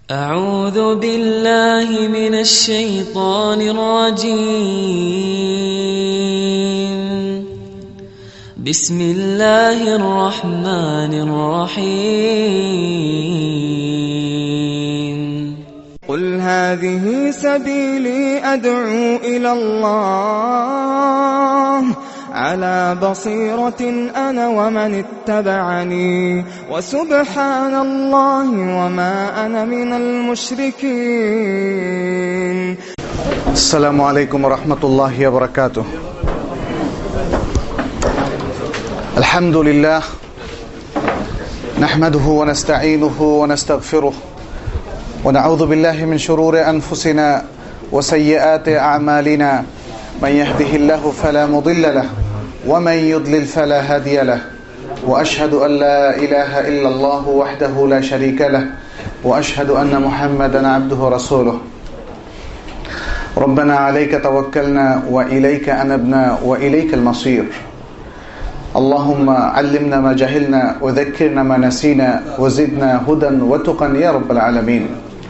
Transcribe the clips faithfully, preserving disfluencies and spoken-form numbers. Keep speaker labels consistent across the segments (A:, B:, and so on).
A: أعوذ بالله من الشيطان الرجيم بسم الله الرحمن الرحيم
B: قل هذه سبيلي أدعو إلى الله على بصيرة أنا ومن اتبعني وسبحان الله وما أنا من المشركين.
C: السلام عليكم ورحمة الله وبركاته. الحمد لله نحمده ونستعينه ونستغفره ونعوذ بالله من شرور أنفسنا وسيئات أعمالنا، من يهده الله فلا مضل له ومن يضلل فلا هادي له، وأشهد أن لا إله إلا الله وحده لا شريك له، وأشهد أن محمدا عبده ورسوله. ربنا عليك توكلنا وإليك أنبنا وإليك المصير. اللهم علمنا ما جهلنا وذكرنا ما نسينا وزدنا هدى وتقى يا رب العالمين.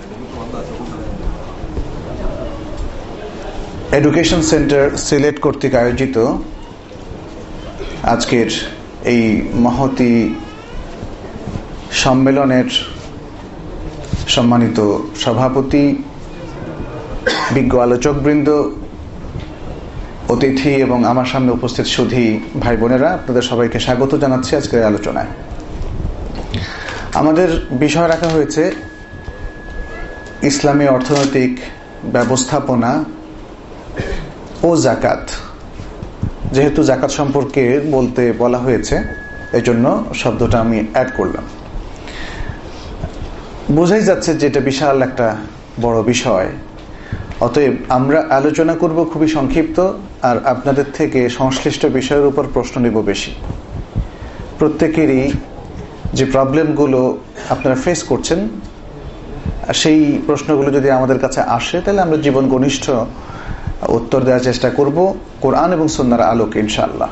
C: Education centre Sylhet কর্তৃক আয়োজিত আজকের এই মহতি সম্মেলনের সম্মানিত সভাপতি, বিজ্ঞ আলোচকবৃন্দ, অতিথি এবং আমার সামনে উপস্থিত সুধী ভাই বোনেরা, আপনাদের সবাইকে স্বাগত জানাচ্ছি আজকের আলোচনায়। আমাদের বিষয় রাখা হয়েছে ইসলামী অর্থনৈতিক ব্যবস্থাপনা ও জাকাত। যেহেতু জাকাত সম্পর্কে বলতে বলা হয়েছে, এই জন্য শব্দটা আমি অ্যাড করলাম। বোঝাই যাচ্ছে যে এটা বিশাল একটা বড় বিষয়, অতএব আমরা আলোচনা করব খুবই সংক্ষিপ্ত, আর আপনাদের থেকে সংশ্লিষ্ট বিষয়ের উপর প্রশ্ন নিব বেশি। প্রত্যেকেরই যে প্রবলেমগুলো আপনারা ফেস করছেন, সেই প্রশ্নগুলো যদি আমাদের কাছে আসে, তাহলে আমরা জীবন ঘনিষ্ঠ উত্তর দেওয়ার চেষ্টা করব কোরআন এবং সুন্নাহর আলোকে ইনশাআল্লাহ।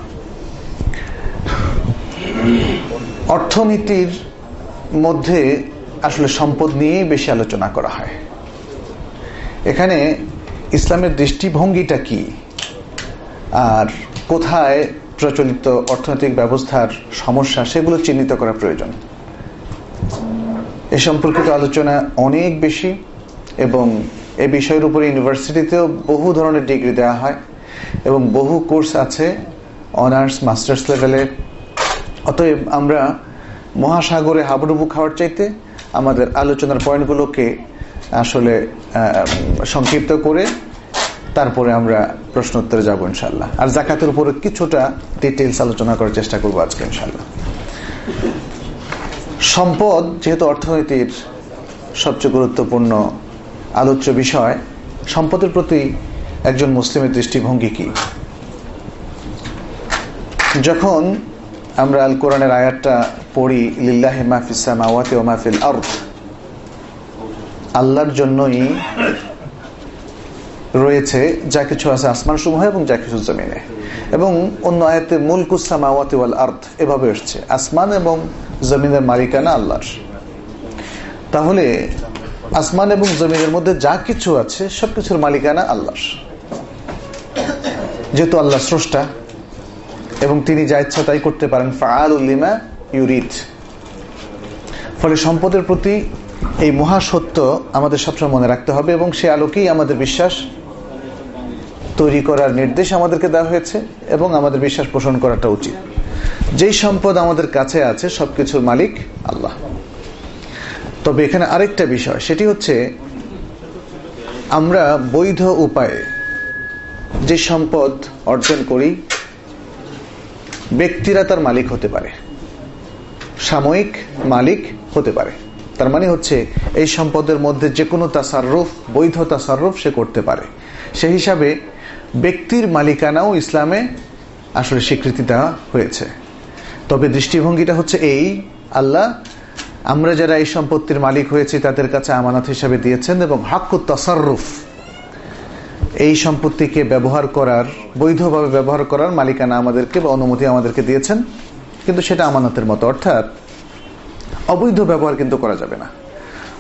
C: অর্থনীতির মধ্যে আসলে সম্পদ নিয়েই বেশি আলোচনা করা হয়। এখানে ইসলামের দৃষ্টিভঙ্গিটা কি, আর কোথায় প্রচলিত অর্থনৈতিক ব্যবস্থার সমস্যা, সেগুলো চিহ্নিত করা প্রয়োজন। এ সম্পর্কিত আলোচনা অনেক বেশি, এবং এই বিষয়ের উপরে ইউনিভার্সিটিতেও বহু ধরনের ডিগ্রি দেওয়া হয় এবং বহু কোর্স আছে অনার্স মাস্টার্স লেভেলে। অতএব আমরা মহাসাগরে হাবুডুবু খাওয়ার চাইতে আমাদের আলোচনার পয়েন্টগুলোকে আসলে সংক্ষিপ্ত করে তারপরে আমরা প্রশ্ন উত্তরে যাবো ইনশাল্লাহ। আর জাকাতের উপরে কিছুটা ডিটেইলস আলোচনা করার চেষ্টা করবো আজকে ইনশাল্লাহ। সম্পদ যেহেতু অর্থনীতির সবচেয়ে গুরুত্বপূর্ণ আলোচ্য বিষয়, সম্পদের প্রতি একজন মুসলিমের দৃষ্টিভঙ্গি কি? যখন আমরা আল কোরআনের আয়াতটা পড়ি, লিল্লাহি মা ফিস সামাওয়াতি ওয়া মা ফিল আরদ, আল্লাহর জন্যই রয়েছে যা কিছু আছে আসমান সমূহে এবং যা কিছু জমিনে, এবং অন্য আয়াতে মুলকুস সামাওয়াতি ওয়াল আরদ এভাবে এসেছে, আসমান এবং জমিনের মালিকানা আল্লাহর। তাহলে আসমান এবং জমিনের মধ্যে যা কিছু আছে সবকিছুর মালিকানা আল্লাহর। যেহেতু আল্লাহ স্রষ্টা এবং তিনি যা ইচ্ছা তাই করতে পারেন, ফাআলুল লিমা ইউরিদ, ফলে সম্পদের প্রতি এই মহাসত্য আমাদের সবসময় মনে রাখতে হবে, এবং সে আলোকেই আমাদের বিশ্বাস তৈরি করার নির্দেশ আমাদেরকে দেওয়া হয়েছে, এবং আমাদের বিশ্বাস পোষণ করাটা উচিত। যেই সম্পদ আমাদের কাছে আছে সবকিছুর মালিক আল্লাহ। তবে এখানে আরেকটা বিষয়, সেটি হচ্ছে আমরা বৈধ উপায়ে যে সম্পদ অর্জন করি, ব্যক্তিরা তার মালিক হতে পারে, সাময়িক মালিক হতে পারে। তার মানে হচ্ছে এই সম্পদের মধ্যে যে কোনো তাসাররুফ, বৈধ তাসাররুফ সে করতে পারে। সেই হিসাবে ব্যক্তির মালিকানাও ইসলামে আসলে স্বীকৃতি দেওয়া হয়েছে। তবে দৃষ্টিভঙ্গিটা হচ্ছে এই, আল্লাহ আমরা যারা এই সম্পত্তির মালিক হয়েছি তাদের কাছে আমানত হিসাবে দিয়েছেন, এবং হাক্কুত তাসাররুফ, এই সম্পত্তিকে ব্যবহার করার, বৈধভাবে ব্যবহার করার মালিকানা আমাদেরকে বা অনুমতি আমাদেরকে দিয়েছেন, কিন্তু সেটা আমানতের মতো, অর্থাৎ অবৈধ ব্যবহার কিন্তু করা যাবে না।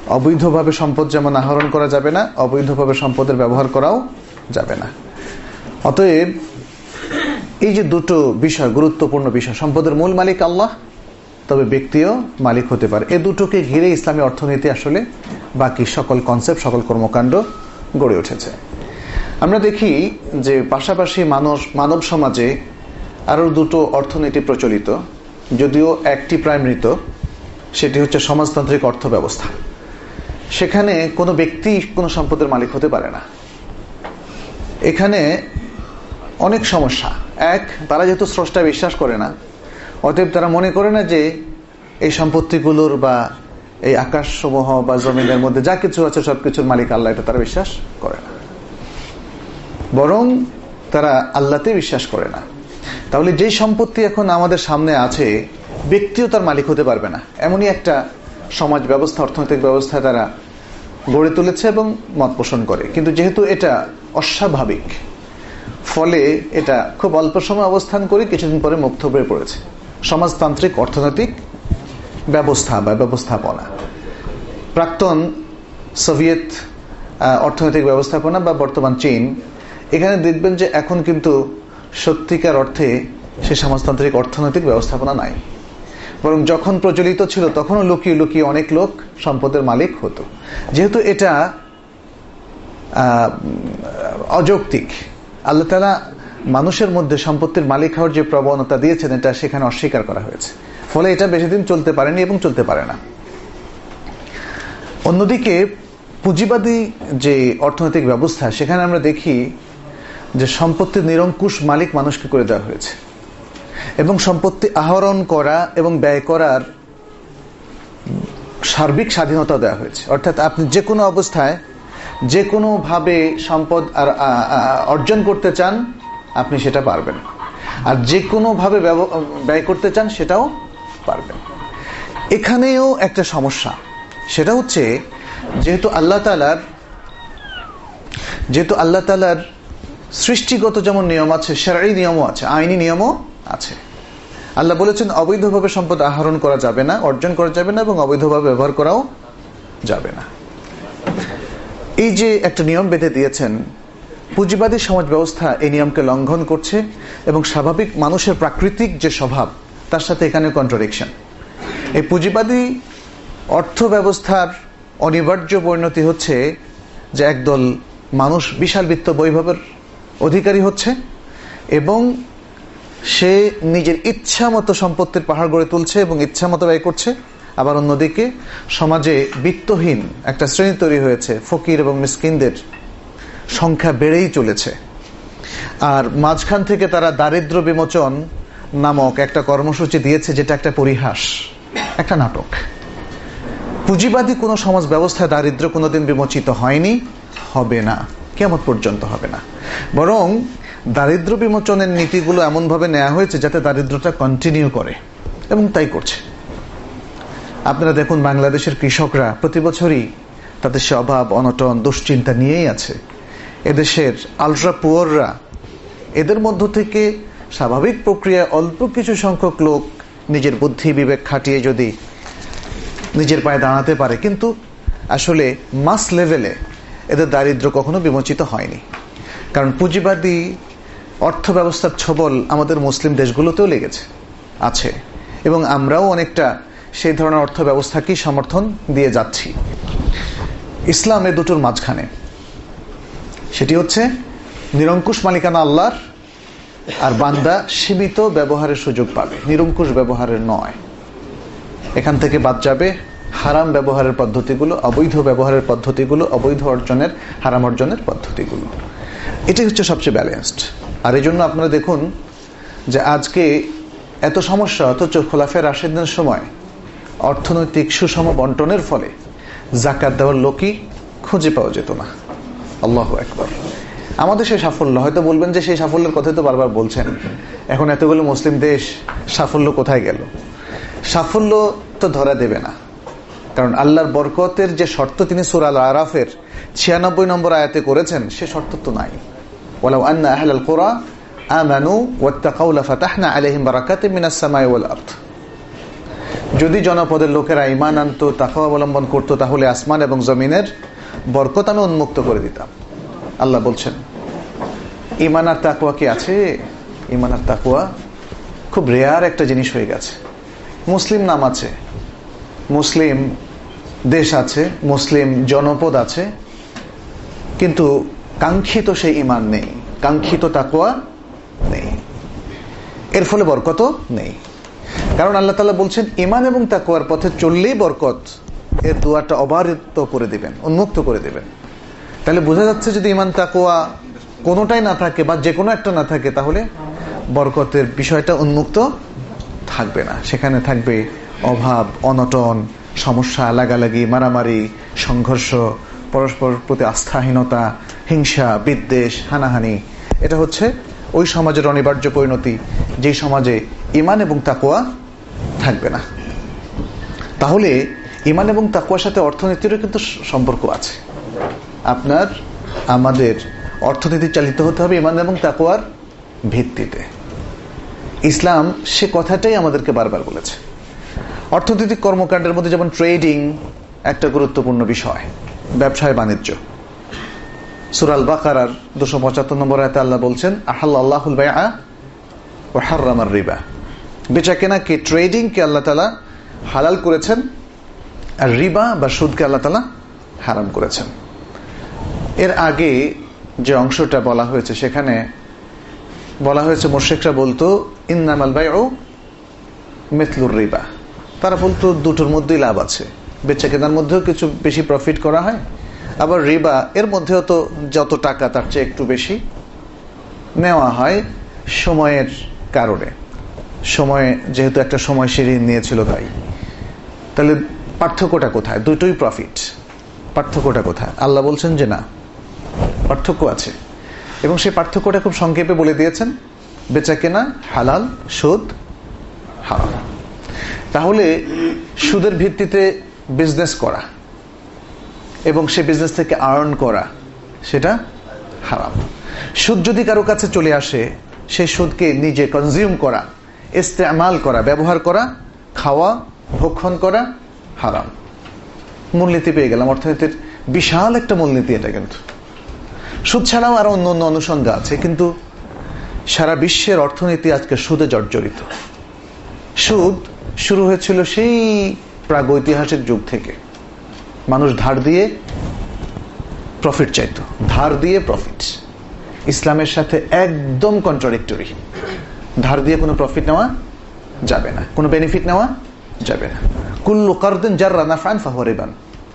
C: অবৈধভাবে সম্পদ যেমন আহরণ করা যাবে না, অবৈধভাবে সম্পদের ব্যবহার করাও যাবে না। অতএব এই যে দুটো বিষয়, গুরুত্বপূর্ণ বিষয়, সম্পদের মূল মালিক আল্লাহ, তবে ব্যক্তিও মালিক হতে পারে, এ দুটোকে ঘিরে ইসলামী অর্থনীতি আসলে বাকি সকল কনসেপ্ট, সকল কর্মকাণ্ড গড়ে উঠেছে। আমরা দেখি যে পাশাপাশি মানুষ মানব সমাজে আরও দুটো অর্থনীতি প্রচলিত, যদিও একটি প্রায় মৃত, সেটি হচ্ছে সমাজতান্ত্রিক অর্থ ব্যবস্থা। সেখানে কোনো ব্যক্তি কোনো সম্পদের মালিক হতে পারে না। এখানে অনেক সমস্যা। এক, তারা যেহেতু স্রষ্টা বিশ্বাস করে না, অতএব তারা মনে করে না যে এই সম্পত্তিগুলোর বা এই আকাশসমূহ বা জমিনের মধ্যে যা কিছু আছে সবকিছুর মালিক আল্লাহ, এটা তারা বিশ্বাস করে না। বরং তারা আল্লাহতে বিশ্বাস করে না। তাহলে যেই সম্পত্তি এখন আমাদের সামনে আছে, ব্যক্তিও তার মালিক হতে পারবে না, এমনই একটা সমাজ ব্যবস্থা, অর্থনৈতিক ব্যবস্থা তারা গড়ে তুলেছে এবং মত পোষণ করে। কিন্তু যেহেতু এটা অস্বাভাবিক, ফলে এটা খুব অল্প সময় অবস্থান করে কিছুদিন পরে মুক্ত হয়ে পড়েছে। সমাজতান্ত্রিক অর্থনৈতিক ব্যবস্থা বা ব্যবস্থাপনা, প্রাক্তন সোভিয়েত অর্থনৈতিক ব্যবস্থাপনা বা বর্তমান চীন, এখানে দেখবেন যে এখন কিন্তু সত্যিকার অর্থে সে সমাজতান্ত্রিক অর্থনৈতিক ব্যবস্থাপনা নাই, বরং যখন প্রচলিত ছিল তখনও লুকিয়ে লুকিয়ে অনেক লোক সম্পদের মালিক হতো। যেহেতু এটা অযৌক্তিক, আল্লাহ তাআলা মানুষের মধ্যে সম্পত্তির মালিক হওয়ার যে প্রবণতা দিয়েছেন, এটা সেখানে অস্বীকার করা হয়েছে, ফলে এটা বেশি দিন চলতে পারেনি এবং চলতে পারে না। অন্যদিকে পুঁজিবাদী যে অর্থনৈতিক ব্যবস্থা, সেখানে আমরা দেখি যে সম্পত্তির নিরঙ্কুশ মালিক মানুষকে করে দেওয়া হয়েছে এবং সম্পত্তি আহরণ করা এবং ব্যয় করার সার্বিক স্বাধীনতা দেওয়া হয়েছে। অর্থাৎ আপনি যে কোনো অবস্থায় যে কোনোভাবে সম্পদ আর অর্জন করতে চান, আপনি সেটা পারবেন, আর যে কোনোভাবে ব্যয় করতে চান সেটাও পারবেন। এখানেও একটা সমস্যা, সেটা হচ্ছে যেহেতু আল্লাহ তাআলার যেহেতু আল্লাহ তাআলার সৃষ্টিগত যেমন নিয়ম আছে, শারঈ নিয়মও আছে, আইনি নিয়মও আছে। আল্লাহ বলেছেন অবৈধভাবে সম্পদ আহরণ করা যাবে না, অর্জন করা যাবে না এবং অবৈধভাবে ব্যবহার করাও যাবে না। এই যে একটা নিয়ম বেঁধে দিয়েছেন, পুঁজিবাদী সমাজ ব্যবস্থা এই নিয়মকে লঙ্ঘন করছে এবং স্বাভাবিক মানুষের প্রাকৃতিক যে স্বভাব, তার সাথে এখানে কন্ট্রাডিকশন। এই পুঁজিবাদী অর্থ ব্যবস্থার অনিবার্য পরিণতি হচ্ছে যে একদল মানুষ বিশাল বিত্ত বৈভবের অধিকারী হচ্ছে এবং সে নিজের ইচ্ছা মতো সম্পত্তির পাহাড় গড়ে তুলছে এবং ইচ্ছা মতো ব্যয় করছে। আবার অন্যদিকে সমাজে বিত্তহীন একটা শ্রেণী তৈরি হয়েছে, ফকির এবং মিসকিনদের সংখ্যা বেড়েই চলেছে। আর মাঝখান থেকে তারা দারিদ্র বিমোচন নামক একটা কর্মসূচি দিয়েছে, যেটা একটা পরিহাস, একটা নাটক। পুঁজিবাদী কোনো সমাজ ব্যবস্থায় দারিদ্র কোনোদিন বিমোচিত হয়নি, হবে না, কিয়ামত পর্যন্ত হবে না। বরং দারিদ্র বিমোচনের নীতিগুলো এমনভাবে নেওয়া হয়েছে যাতে দারিদ্রতা কন্টিনিউ করে, এবং তাই করছে। আপনারা দেখুন, বাংলাদেশের কৃষকরা প্রতি বছরই তাদের সে অভাব, অনটন, দুশ্চিন্তা নিয়েই আছে। এদেশের আলট্রা পুয়াররা, এদের মধ্য থেকে স্বাভাবিক প্রক্রিয়ায় অল্প কিছু সংখ্যক লোক নিজের বুদ্ধি বিবেক খাটিয়ে যদি নিজের পায়ে দাঁড়াতে পারে, কিন্তু আসলে মাস লেভেলে এদের দারিদ্র কখনো বিমোচিত হয়নি। কারণ পুঁজিবাদী অর্থ ব্যবস্থার ছবল আমাদের মুসলিম দেশগুলোতেও লেগেছে আছে, এবং আমরাও অনেকটা সেই ধরনের অর্থ ব্যবস্থাকেই সমর্থন দিয়ে যাচ্ছি। ইসলাম এ দুটোর মাঝখানে, সেটি হচ্ছে নিরঙ্কুশ মালিকানা আল্লাহর, আর বান্দা সীমিত ব্যবহারের সুযোগ পাবে, নিরঙ্কুশ ব্যবহারের নয়। এখান থেকে বাদ যাবে হারাম ব্যবহারের পদ্ধতিগুলো, অবৈধ ব্যবহারের পদ্ধতিগুলো, অবৈধ অর্জনের, হারাম অর্জনের পদ্ধতিগুলো। এটাই হচ্ছে সবচেয়ে ব্যালেন্সড। আর এই জন্য আপনারা দেখুন যে আজকে এত সমস্যা, অথচ খোলাফায়ে রাশিদিনের সময় অর্থনৈতিক সুষম বন্টনের ফলে যাকাত দেওয়ার লোকই খুঁজে পাওয়া যেত না। আল্লাহু আকবার। আমাদের সেই সাফল্য, হয়তো বলবেন যে সেই সাফল্যের কথাই তো বারবার বলছেন, এখন এতগুলো মুসলিম দেশ, সাফল্য কোথায় গেল? সাফল্য তো ধরা দেবে না, কারণ আল্লাহর বরকতের যে শর্ত তিনি সূরা আল আরাফের ছিয়ানব্বই নম্বর আয়াতে করেছেন, সে শর্ত তো নাই। ওয়ালাউ আন্না আহলাল কুরা আমানু ওয়াত্তাকাউ লাফাতাহনা আলাইহিম বারাকাতিম মিনাস সামাই ওয়াল আরদ। যদি জনপদের লোকেরা ঈমান আনতো, তাকওয়া অবলম্বন করতো, তাহলে আসমান এবং জমিনের বরকত আমি উন্মুক্ত করে দিতাম। আল্লাহ বলছেন ঈমান আর তাকওয়া কি আছে? ঈমান আর তাকওয়া খুব রেয়ার একটা জিনিস হয়ে গেছে। মুসলিম নাম আছে, মুসলিম দেশ আছে, মুসলিম জনপদ আছে, কিন্তু কাঙ্ক্ষিত সেই ঈমান নেই, কাঙ্ক্ষিত তাকওয়া নেই, এর ফলে বরকতও নেই। কারণ আল্লাহ তাআলা বলছেন ঈমান এবং তাকওয়ার পথে চললেই বরকত, এর দুয়ারটা অবারিত করে দিবেন, উন্মুক্ত করে দিবেন। তাহলে বোঝা যাচ্ছে যদি ঈমান তাকওয়া কোনোটাই না থাকে বা যে কোনো একটা না থাকে, তাহলে বরকতের বিষয়টা উন্মুক্ত থাকবে না। সেখানে থাকবে অভাব, অনটন, সমস্যা, লাগালাগি, মারামারি, সংঘর্ষ, পরস্পর প্রতি আস্থাহীনতা, হিংসা, বিদ্বেষ, হানাহানি। এটা হচ্ছে ওই সমাজের অনিবার্য পরিণতি, যেই সমাজে ঈমান এবং তাকওয়া থাকবে না। তাহলে ঈমান এবং তাকওয়ার সাথে অর্থনীতিরও কিন্তু সম্পর্ক আছে। আপনার আমাদের অর্থনীতি চালিত হতে হবে ঈমান এবং তাকওয়ার ভিত্তিতে। ইসলাম সে কথাটাই আমাদেরকে বারবার বলেছে। অর্থনৈতিক কর্মকাণ্ডের মধ্যে যেমন ট্রেডিং একটা গুরুত্বপূর্ণ বিষয়, ব্যবসায় বাণিজ্য। সূরা আল বাকারার দুশো পঁচাত্তর নম্বর আয়াতে আল্লাহ বলছেন আহাল্লাহুল বাইআ ওয়া হাররামার রিবা। বেচা কেনাকে, ট্রেডিংকে আল্লাহ তাআলা হালাল করেছেন, আর রিবা বা সুদকে আল্লাহ তাআলা হারাম করেছেন। এর আগে যে অংশটা বলা হয়েছে সেখানে বলা হয়েছে মুশরিকরা বলতো ইন্নামাল বাইউ মিথলুর রিবা। তারা বলতো দুটোর মধ্যেই লাভ আছে, বেচা কেনার মধ্যেও কিছু বেশি প্রফিট করা হয়, আবার রিবা এর মধ্যেও তো যত টাকা তার চেয়ে একটু বেশি নেওয়া হয় সময়ের কারণে। সময় যেহেতু একটা সময় সিঁড়ি নিয়েছিল তাই। তাহলে পার্থক্যটা কোথায়? দুটোই প্রফিট, পার্থক্যটা কোথায়? আল্লাহ বলছেন যে না, পার্থক্য আছে, এবং সেই পার্থক্যটা খুব সংক্ষেপে বলে দিয়েছেন। বেচা কেনা হালাল, সুদ হারাম। তাহলে সুদের ভিত্তিতে বিজনেস করা এবং সে বিজনেস থেকে আর্ন করা সেটা হারাম। সুদ যদি কারো কাছে চলে আসে, সেই সুদকে নিজে কনজিউম করা, ইস্তেমাল করা, ব্যবহার করা, খাওয়া, ভক্ষণ করা হারাম। মূলনীতি পেয়ে গেলাম, অর্থনীতির বিশাল একটা মূলনীতি এটা। কিন্তু সুদ ছাড়াও আরো অন্য অন্য অনুষঙ্গ আছে, কিন্তু সারা বিশ্বের অর্থনীতি আজকে সুদে জর্জরিত। সুদ শুরু হয়েছিল সেই প্রাগৈতিহাসিক যুগ থেকে। মানুষ ধার দিয়ে প্রফিট চাইত, ধার দিয়ে প্রফিট। ইসলামের সাথে একদম কন্ট্রাডিক্টরি। ধার দিয়ে কোনো প্রফিট নেওয়া যাবে না, কোনো বেনিফিট নেওয়া যাবে না। কুল্লু কারদিন জাররা নাফআন ফাহুয়া রিবান।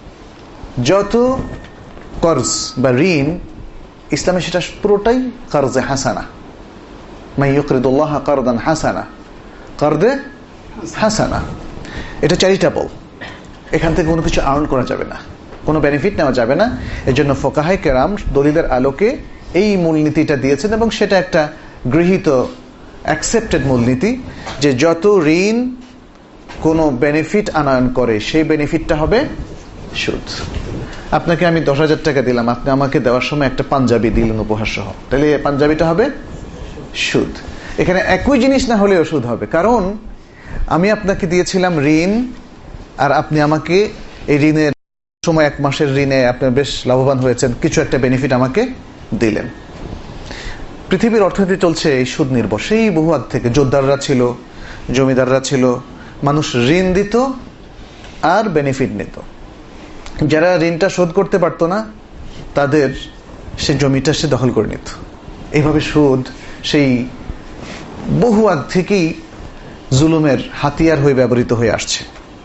C: যত কর্জ বা ঋণ ইসলামে সেটা পুরোটাই কারজে হাসানা। মান ইউকরিদুল্লাহ কারদান হাসানা, কারদে হাসানা। এটা চ্যারিটেবল, এখান থেকে কোনো কিছু আর্ন করা যাবে না, কোনো বেনিফিট নেওয়া যাবে না। এজন্য ফোকাহায়ে কেরাম দলিলের আলোকে এই মূলনীতিটা দিয়েছেন, এবং সেটা একটা গৃহীত অ্যাকসেপ্টেড মূলনীতি যে যত ঋণ কোনো বেনিফিট আনয়ন করে সেই বেনিফিটটা হবে সুদ। আপনাকে আমি দশ হাজার টাকা দিলাম, আপনি আমাকে দেওয়ার সময় একটা পাঞ্জাবি দিলেন উপহার সহ, তাহলে পাঞ্জাবিটা হবে সুদ। এখানে একই জিনিস না হলেও সুদ হবে, কারণ আমি আপনাকে দিয়েছিলাম ঋণ, আর আপনি আমাকে এই ঋণের সময় এক মাসের ঋণে আপনি বেশ লাভবান হয়েছেন, কিছু একটা বেনিফিট আমাকে দিলেন। পৃথিবীর অর্থনীতি চলছে এই সুদ নির্ভর। সেই বহু আগ থেকে জোরদাররা ছিল, জমিদাররা ছিল, মানুষ ঋণ দিত আর বেনিফিট নিত। যারা ঋণটা শোধ করতে পারতো না তাদের সে জমিটা সে দখল করে নিত। এইভাবে সুদ সেই বহু আগ থেকেই জুলুমের হাতিয়ার হয়ে ব্যবহৃত হয়ে আসছে।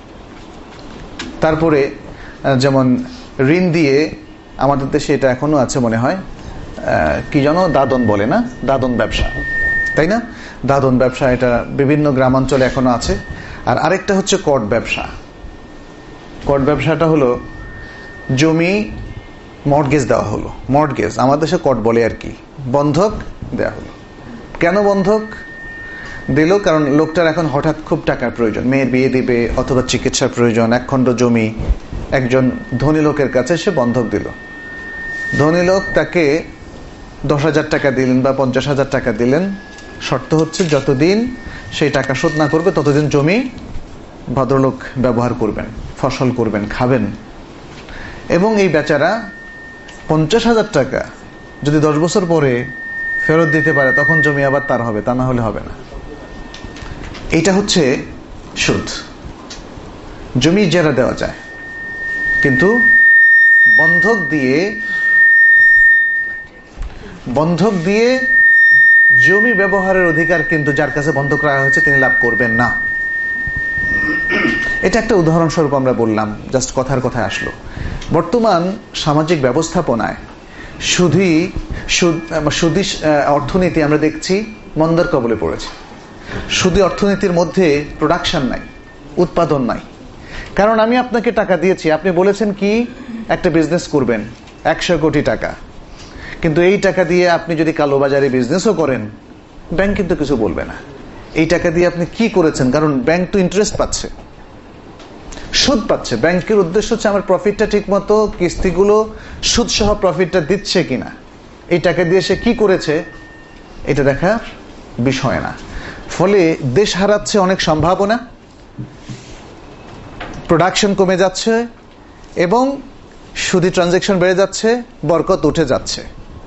C: তারপরে যেমন ঋণ দিয়ে আমাদের দেশে এটা এখনো আছে মনে হয়, কি যেন দাদন বলে না, দাদন ব্যবসা, তাই না? দাদন ব্যবসা এটা বিভিন্ন গ্রামাঞ্চলে এখনো আছে। আর আরেকটা হচ্ছে কট ব্যবসা। কট ব্যবসাটা হলো জমি মর্টগেজ দেওয়া হলো, মর্টগেজ আমাদের দেশে কট বলে আর কি, বন্ধক দেওয়া হলো। কেন বন্ধক দিল? কারণ লোকটার এখন হঠাৎ খুব টাকার প্রয়োজন, মেয়ের বিয়ে দিবে অথবা চিকিৎসার প্রয়োজন, এক খণ্ড জমি একজন ধনী লোকের কাছে সে বন্ধক দিল। ধনী লোক তাকে দশ হাজার টাকা দিলেন বা পঞ্চাশ হাজার টাকা দিলেন, শর্ত হচ্ছে যতদিন সেই টাকা শোধ না করবে ততদিন জমি ভদ্রলোক ব্যবহার করবেন, ফসল করবেন, খাবেন, এবং এই বেচারা পঞ্চাশ হাজার টাকা যদি দশ বছর পরে ফেরত দিতে পারে তখন জমি আবার তার হবে, তা না হলে হবে না। এইটা হচ্ছে সুদ। জমি ইজারা দেওয়া যায়, কিন্তু বন্ধক দিয়ে বন্ধক দিয়ে জমি ব্যবহারের অধিকার কিন্তু যার কাছে বন্ধক রাখা হয়েছে তিনি লাভ করবেন না। এটা একটা উদাহরণস্বরূপ আমরা বললাম, জাস্ট কথার কথায় আসলো। বর্তমান সামাজিক ব্যবস্থাপনায় সুদী সুদী অর্থনীতি আমরা দেখছি মন্দার কবলে পড়েছে। সুদী অর্থনীতির মধ্যে প্রোডাকশন নাই, উৎপাদন নাই। কারণ আমি আপনাকে টাকা দিয়েছি, আপনি বলেছেন কি একটা বিজনেস করবেন একশো কোটি টাকা, কিন্তু এই টাকা দিয়ে আপনি যদি কালোবাজারে বিজনেসও করেন ব্যাংক কিন্তু কিছু বলবে না। এই টাকা দিয়ে আপনি কি করেছেন, কারণ ব্যাংক তো ইন্টারেস্ট পাচ্ছে, সুদ পাচ্ছে। ব্যাংকের উদ্দেশ্য হচ্ছে আমার প্রফিটটা ঠিক মতো কিস্তিগুলো সুদ সহ প্রফিটটা দিচ্ছে কিনা, এই টাকা দিয়ে সে কি করেছে এটা দেখার বিষয় না। ফলে দেশ হারাচ্ছে অনেক সম্ভাবনা, প্রোডাকশন কমে যাচ্ছে এবং সুদি ট্রানজাকশন বেড়ে যাচ্ছে, বরকত উঠে যাচ্ছে।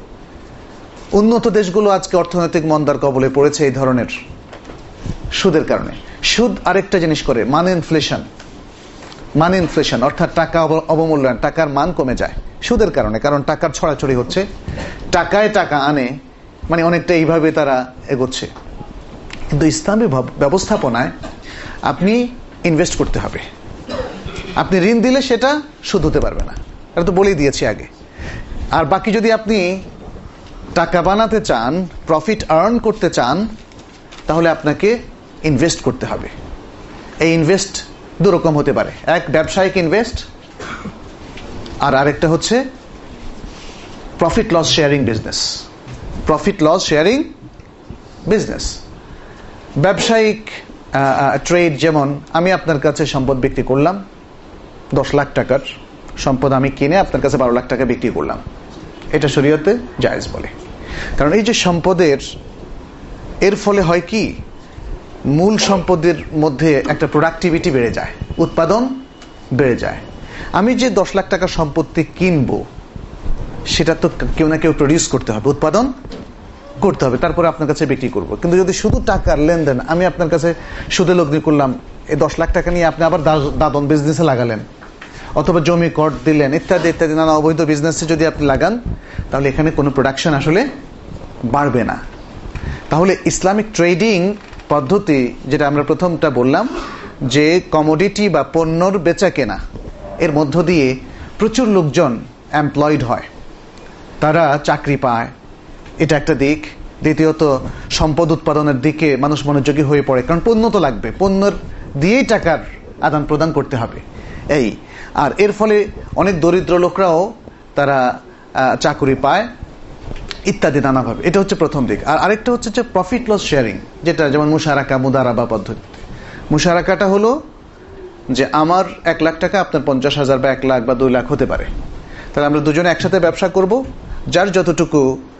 C: উন্নত দেশগুলো আজকে অর্থনৈতিক মন্দার কবলে পড়েছে এই ধরনের সুদের কারণে। সুদ আরেকটা জিনিস করে, মান ইনফ্লেশন। মান ইনফ্লেশন অর্থাৎ টাকা অবমূল্যায়ন, টাকার মান কমে যায় সুদের কারণে, কারণ টাকার ছড়াছড়ি হচ্ছে, টাকায় টাকা আনে, মানে অনেকটা এইভাবে তারা এগোচ্ছে। কিন্তু ইসলামী ব্যবস্থাপনায় আপনি ইনভেস্ট করতে হবে। আপনি ঋণ দিলে সেটা সুদ হতে পারবে না, এটা তো বলেই দিয়েছি আগে। আর বাকি যদি আপনি টাকা বানাতে চান, প্রফিট আর্ন করতে চান, তাহলে আপনাকে ইনভেস্ট করতে হবে। এই ইনভেস্ট দুরকম হতে পারে, এক ব্যবসায়িক ইনভেস্ট, আর আরেকটা হচ্ছে profit loss sharing business. Profit loss sharing business ব্যবসায়িক ট্রেড, যেমন আমি আপনার কাছে সম্পদ বিক্রি করলাম, দশ লাখ টাকার সম্পদ আমি কিনে আপনার কাছে বারো লাখ টাকা বিক্রি করলাম, এটা শরীয়তে জায়েজ বলে। কারণ এই যে সম্পদের, এর ফলে হয় কি, মূল সম্পদের মধ্যে একটা প্রোডাক্টিভিটি বেড়ে যায়, উৎপাদন বেড়ে যায়। আমি যে দশ লাখ টাকার সম্পত্তি কিনবো সেটা তো কেউ না কেউ প্রডিউস করতে হবে, উৎপাদন করতে হবে, তারপরে আপনার কাছে বিক্রি করব। কিন্তু যদি শুধু টাকার লেনদেন, আমি আপনার কাছে সুদে লগ্নি করলাম, এই দশ লাখ টাকা নিয়ে আপনি আবার দাদন বিজনেসে লাগালেন, অথবা জমি কর দিলেন, ইত্যাদি ইত্যাদি নানা অবৈধ বিজনেসে যদি আপনি লাগান, তাহলে এখানে কোনো প্রোডাকশন আসলে বাড়বে না। তাহলে ইসলামিক ট্রেডিং পদ্ধতি, যেটা আমরা প্রথমটা বললাম, যে কমোডিটি বা পণ্যর বেচা কেনা, এর মধ্য দিয়ে প্রচুর লোকজন এমপ্লয়েড হয়, তারা চাকরি পায়, এটা একটা দিক। দ্বিতীয়ত সম্পদ উৎপাদনের দিকে মানুষ মনোযোগী হয়ে পড়ে, কারণ পণ্য তো লাগবে, পণ্যের দিয়েই টাকার আদান প্রদান করতে হবে এই। আর এর ফলে অনেক দরিদ্র লোকরাও তারা চাকরি পায়, ইত্যাদি নানাভাবে। এটা হচ্ছে প্রথম দিক। আর আরেকটা হচ্ছে যে প্রফিট লস শেয়ারিং, যেটা যেমন মুশারাকা, মুদারাবা পদ্ধতিতে। মুশারাকাটা হলো যে আমার এক লাখ টাকা, আপনার পঞ্চাশ হাজার বা এক লাখ বা দুই লাখ হতে পারে, তাহলে আমরা দুজনে একসাথে ব্যবসা করব, যার যতটুকু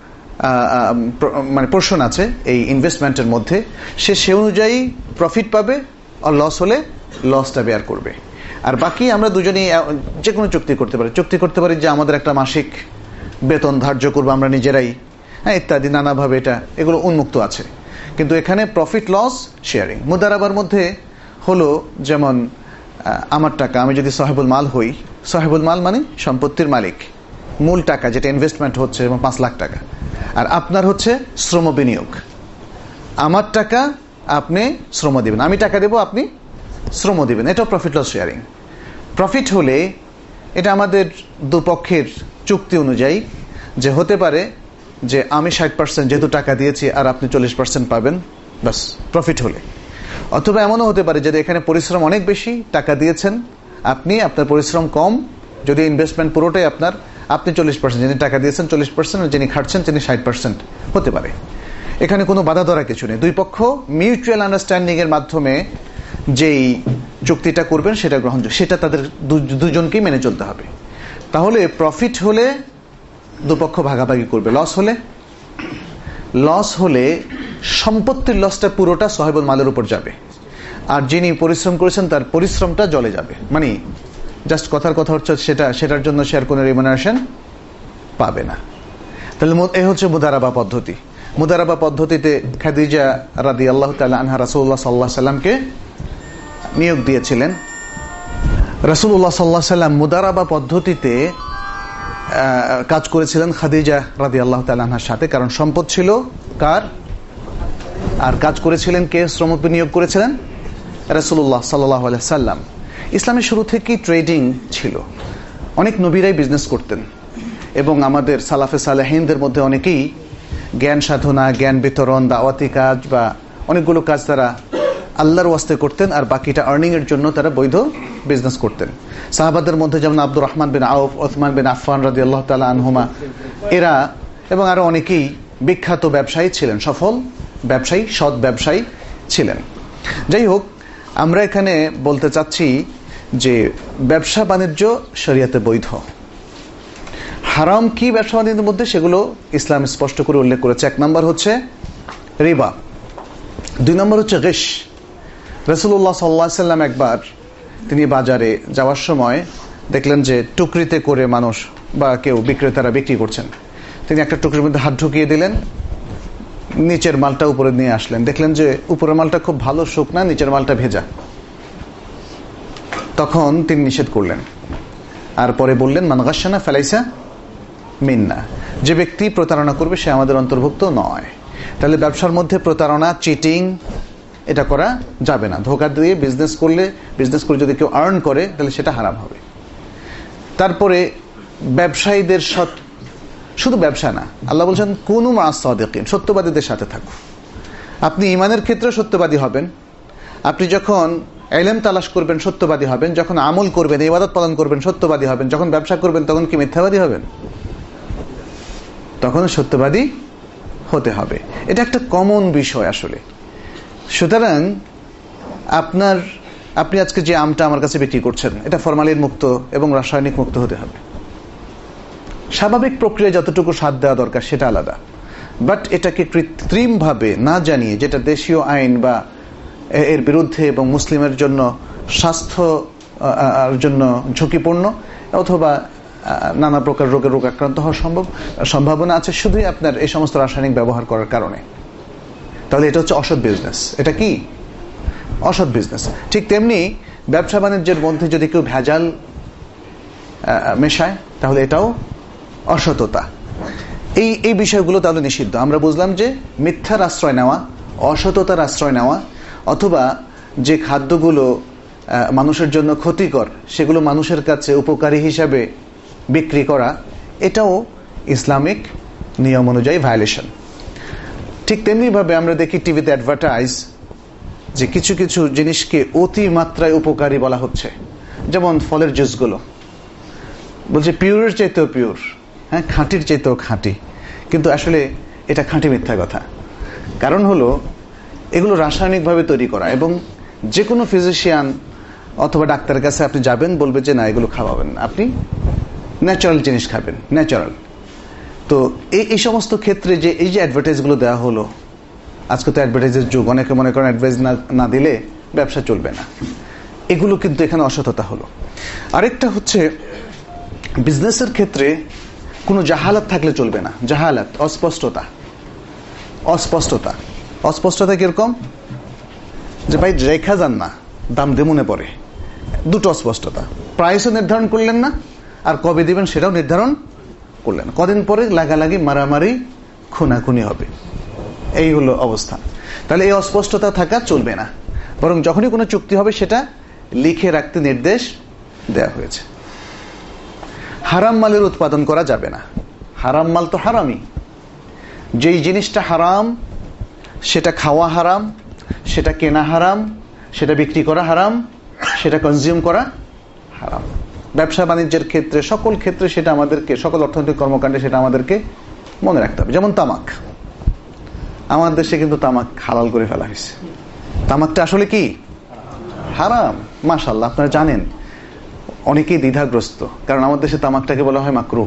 C: মানে পোর্শন আছে এই ইনভেস্টমেন্টের মধ্যে, সে সে অনুযায়ী প্রফিট পাবে, আর লস হলে লসটা বেয়ার করবে। আর বাকি আমরা দুজনেই যে কোনো চুক্তি করতে পারি, চুক্তি করতে পারি যে আমাদের একটা মাসিক বেতন ধার্য করবো আমরা নিজেরাই, হ্যাঁ, ইত্যাদি নানাভাবে, এটা এগুলো উন্মুক্ত আছে। কিন্তু এখানে প্রফিট লস শেয়ারিং। মুদারাবার মধ্যে হলো যেমন আমার টাকা, আমি যদি সাহেবুল মাল হই, সাহেবুল মাল মানে সম্পত্তির মালিক, মূল টাকা যেটা ইনভেস্টমেন্ট হচ্ছে এবং পাঁচ লাখ টাকা, আর আপনার হচ্ছে শ্রম বিনিয়োগ। আমার টাকা, আপনি শ্রম দিবেন, আমি টাকা দেব, আপনি শ্রম দিবেন, এটাও প্রফিট লস শেয়ারিং। প্রফিট হলে এটা আমাদের দুপক্ষের চুক্তি অনুযায়ী, যে হতে পারে যে আমি ষাট পার্সেন্ট যেহেতু টাকা দিয়েছি আর আপনি চল্লিশ পার্সেন্ট পাবেন, বাস প্রফিট হলে। অথবা এমনও হতে পারে যে এখানে পরিশ্রম অনেক বেশি, টাকা দিয়েছেন আপনি, আপনার পরিশ্রম কম, যদি ইনভেস্টমেন্ট পুরোটাই আপনার, আপনি চল্লিশ পার্সেন্ট, যিনি টাকা দিয়েছেন চল্লিশ পার্সেন্ট, আর যিনি খাটছেন তিনি ষাট পার্সেন্ট হতে পারে। এখানে কোনো বাধা ধরা কিছু নেই, দুই পক্ষ মিউচুয়াল আন্ডারস্ট্যান্ডিং এর মাধ্যমে যেই চুক্তিটা করবেন সেটা গ্রহণযোগ্য, সেটা তাদের দুজনকেই মেনে চলতে হবে। তাহলে প্রফিট হলে দুপক্ষ ভাগাভাগি করবে, লস হলে লস হলে সম্পত্তির লসটা পুরোটা সাহেবুল মালের উপর যাবে। আর যিনি পরিশ্রম করেছেন তার পরিশ্রমটা জলে যাবে। মানে জাস্ট কথার কথা হচ্ছে সেটা সেটার জন্য সে আর কোনো রিমুনারেশন পাবে না। তাহলে এই হচ্ছে মুদারাবা পদ্ধতি। মুদারাবা পদ্ধতিতে খাদিজা রাদিয়াল্লাহু তাআলা আনহা রাসূলুল্লাহ সাল্লাল্লাহু আলাইহি সাল্লামকে নিয়োগ দিয়েছিলেন। রাসূলুল্লাহ সাল্লাল্লাহু আলাইহি সাল্লাম মুদারাবা পদ্ধতিতে কাজ করেছিলেন খাদিজা রাদিয়াল্লাহু তাআলা আনহার সাথে, কারণ সম্পদ ছিল কার, আর কাজ করেছিলেন কে, শ্রম বিনিয়োগ করেছিলেন রাসূলুল্লাহ সাল্লাল্লাহু আলাইহি সাল্লাম। ইসলামের শুরু থেকেই ট্রেডিং ছিল, অনেক নবীরাই বিজনেস করতেন এবং আমাদের সালাফে সালেহিনদের মধ্যে অনেকেই জ্ঞান সাধনা, জ্ঞান বিতরণ, দাওয়াতি কাজ বা অনেকগুলো কাজ তারা আল্লাহর ওয়াস্তে করতেন, আর বাকিটা আর্নিং এর জন্য তারা বৈধ বিজনেস করতেন। সাহাবাদের মধ্যে যেমন আব্দুর রহমান বিন আউফ, ওসমান বিন আফফান রাদিয়াল্লাহু তাআলা আনহুমা এরা এবং আরো অনেকেই বিখ্যাত ব্যবসায়ী ছিলেন, সফল ব্যবসায়ী, সৎ ব্যবসায়ী ছিলেন। যাই হোক, আমরা এখানে বলতে চাচ্ছি যে ব্যবসা বাণিজ্য শরিয়াতে বৈধ। হারাম কি ব্যবসা বাণিজ্যের মধ্যে, সেগুলো ইসলাম স্পষ্ট করে উল্লেখ করেছে। এক নম্বর হচ্ছে রিবা, দুই নম্বর হচ্ছে গিশ। রাসূলুল্লাহ সাল্লাল্লাহু আলাইহি সাল্লাম একবার তিনি বাজারে যাওয়ার সময় দেখলেন যে টুকরিতে করে মানুষ বা কেউ বিক্রেতারা বিক্রি করছেন। তিনি একটা টুকরির মধ্যে হাত ঢুকিয়ে দিলেন, নিচের মালটা উপরে নিয়ে আসলেন, দেখলেন যে উপরের মালটা খুব ভালো শুকনা, নিচের মালটা ভেজা। তখন তিনি নিষেধ করলেন, আর পরে বললেন মান গাশশানা ফালাইসা মিন্না, যে ব্যক্তি প্রতারণা করবে সে আমাদের অন্তর্ভুক্ত নয়। তাহলে ব্যবসার মধ্যে প্রতারণা, চিটিং এটা করা যাবে না। ধোঁকা দিয়ে বিজনেস করলে, বিজনেস করে যদি কেউ আর্ন করে তাহলে সেটা হারাম হবে। তারপরে ব্যবসায়ীদের সৎ, শুধু ব্যবসা না, আল্লাহ বলছেন কুনু মা'আস সাদিকিন, সত্যবাদীদের সাথে থাকো। আপনি ঈমানের ক্ষেত্রে সত্যবাদী হবেন, আপনি যখন ইলম তালাশ করবেন সত্যবাদী হবেন, যখন আমল করবেন, ইবাদত পালন করবেন সত্যবাদী হবেন, যখন ব্যবসা করবেন তখন কি মিথ্যাবাদী হবেন? তখন সত্যবাদী হতে হবে। এটা একটা কমন বিষয় আসলে। সুতরাং আপনার আপনি আজকে যে আমটা আমার কাছে বিক্রি করছেন এটা ফরমালিন মুক্ত এবং রাসায়নিক মুক্ত হতে হবে। স্বাভাবিক প্রক্রিয়ায় যতটুকু স্বাদ দেওয়া দরকার সেটা আলাদা, বাট এটাকে কৃত্রিমভাবে না জানিয়ে, যেটা দেশীয় আইন বা এর বিরুদ্ধে এবং মুসলিমের জন্য স্বাস্থ্য জন্য ঝুঁকিপূর্ণ অথবা নানা প্রকার রোগের রোগ আক্রান্ত হওয়ার সম্ভব সম্ভাবনা আছে শুধুই আপনার এই সমস্ত রাসায়নিক ব্যবহার করার কারণে, তাহলে এটা হচ্ছে অসৎ বিজনেস। এটা কি অসৎ বিজনেস? ঠিক তেমনি ব্যবসা বাণিজ্যের মধ্যে যদি কেউ ভেজাল মেশায় তাহলে এটাও অসততা। এই এই বিষয়গুলো তাহলে নিষিদ্ধ। আমরা বুঝলাম যে মিথ্যার আশ্রয় নেওয়া, অসততার আশ্রয় নেওয়া, অথবা যে খাদ্যগুলো মানুষের জন্য ক্ষতিকর সেগুলো মানুষের কাছে উপকারী হিসাবে বিক্রি করা, এটাও ইসলামিক নিয়ম অনুযায়ী ভায়োলেশন। ঠিক তেমনিভাবে আমরা দেখি টিভিতে অ্যাডভার্টাইজ যে কিছু কিছু জিনিসকে অতি মাত্রায় উপকারী বলা হচ্ছে, যেমন ফলের জুসগুলো বলছে পিওরের চাইতেও পিওর, হ্যাঁ খাঁটির চাইতেও খাঁটি, কিন্তু আসলে এটা খাঁটি মিথ্যা কথা। কারণ হলো এগুলো রাসায়নিকভাবে তৈরি করা, এবং যে কোনো ফিজিশিয়ান অথবা ডাক্তারের কাছে আপনি যাবেন বলবে যে না এগুলো খাওয়াবেন, আপনি ন্যাচারাল জিনিস খাবেন, ন্যাচারাল। তো এই এই সমস্ত ক্ষেত্রে যে এই যে অ্যাডভার্টাইজগুলো দেওয়া হলো, আজকে তো অ্যাডভার্টাইজের যুগ, অনেকে মনে করেন অ্যাডভার্টাইজ না না দিলে ব্যবসা চলবে না, এগুলো কিন্তু এখানে অসততা হলো। আরেকটা হচ্ছে বিজনেসের ক্ষেত্রে কোনো জাহালাত থাকলে চলবে না। জাহালাত, অস্পষ্টতা। অস্পষ্টতা অস্পষ্টতা কিরকম? যে ভাই রেখা যান না, দাম দেমনে পড়ে, দুটো অস্পষ্টতা। প্রাইসও নির্ধারণ করলেন না, আর কবে দিবেন সেটাও নির্ধারণ করলেন। কদিন পরে লাগালাগি, মারামারি, খুনাখুনি হবে, এই হলো অবস্থা। তাহলে এই অস্পষ্টতা থাকা চলবে না, বরং যখনই কোনো চুক্তি হবে সেটা লিখে রাখতে নির্দেশ দেয়া হয়েছে। হারাম মালের উৎপাদন করা যাবে না। হারাম মাল তো হারামই। যেই জিনিসটা হারাম সেটা খাওয়া হারাম, সেটা কেনা হারাম, সেটা বিক্রি করা হারাম, সেটা কনজিউম করা হারাম। ব্যবসা বাণিজ্যের ক্ষেত্রে, সকল ক্ষেত্রে সেটা আমাদেরকে, সকল অর্থনৈতিক কর্মকাণ্ডে সেটা আমাদেরকে মনে রাখতে হবে। যেমন তামাক, আমাদের দেশে কিন্তু তামাক হালাল করে ফেলা হয়েছে। তামাকটা আসলে কি হারাম, মাশাআল্লাহ আপনারা জানেন। অনেকেই দ্বিধাগ্রস্ত, কারণ আমাদের দেশে তামাকটাকে বলা হয় মাকরুহ।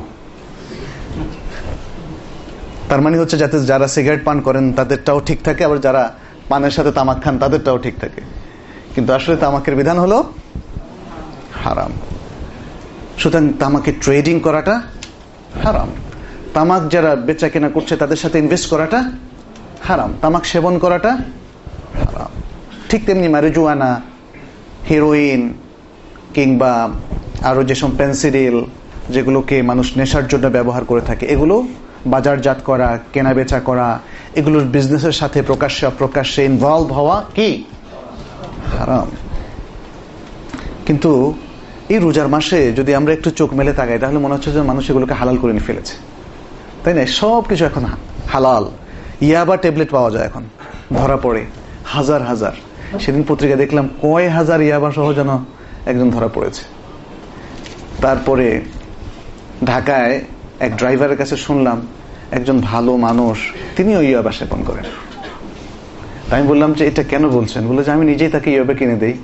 C: তার মানে হচ্ছে যাতে যারা সিগারেট পান করেন তাদেরটাও ঠিক থাকে, আবার যারা পানের সাথে তামাক খান তাদেরটাও ঠিক থাকে। কিন্তু আসলে তামাকের বিধান হলো হারাম। সুতরাং তামাকে ট্রেডিং করাটা হারাম, তামাক যারা বেচা কেনা করছে তাদের সাথে ইনভেস্ট করাটা হারাম, তামাক সেবন করাটা হারাম। ঠিক তেমনি ম্যারিজুয়ানা, হেরোইন কিংবা আরো যেসব পেন্সিডিল যেগুলোকে মানুষ নেশার জন্য ব্যবহার করে থাকে, এগুলো বাজারজাত করা, কেনা বেচা করা, এগুলোর বিজনেসের সাথে প্রকাশ্যে অপ্রকাশ্যে ইনভলভ হওয়া কি হারাম। কিন্তু এই রোজার মাসে যদি আমরা একটু চোখ মেলে তাকাই তাহলে মনে হচ্ছে যে মানুষ এগুলোকে হালাল করে নিয়ে ফেলেছে, তাই না? সব কিছু এখন হালাল। ইয়াবা ট্যাবলেট পাওয়া যায় এখন, ধরা পড়ে হাজার হাজার। সেদিন পত্রিকা দেখলাম কয় হাজার ইয়াবা সহ যেন একজন ধরা পড়েছে। তারপরে ঢাকায় এক ড্রাইভারের কাছে শুনলাম একজন ভালো মানুষ তিনিও ইয়াবা সেবন করেন। আমি বললাম যে এটা কেন বলছেন? বলে যে আমি নিজেই তাকে ইয়াবা কিনে দেই।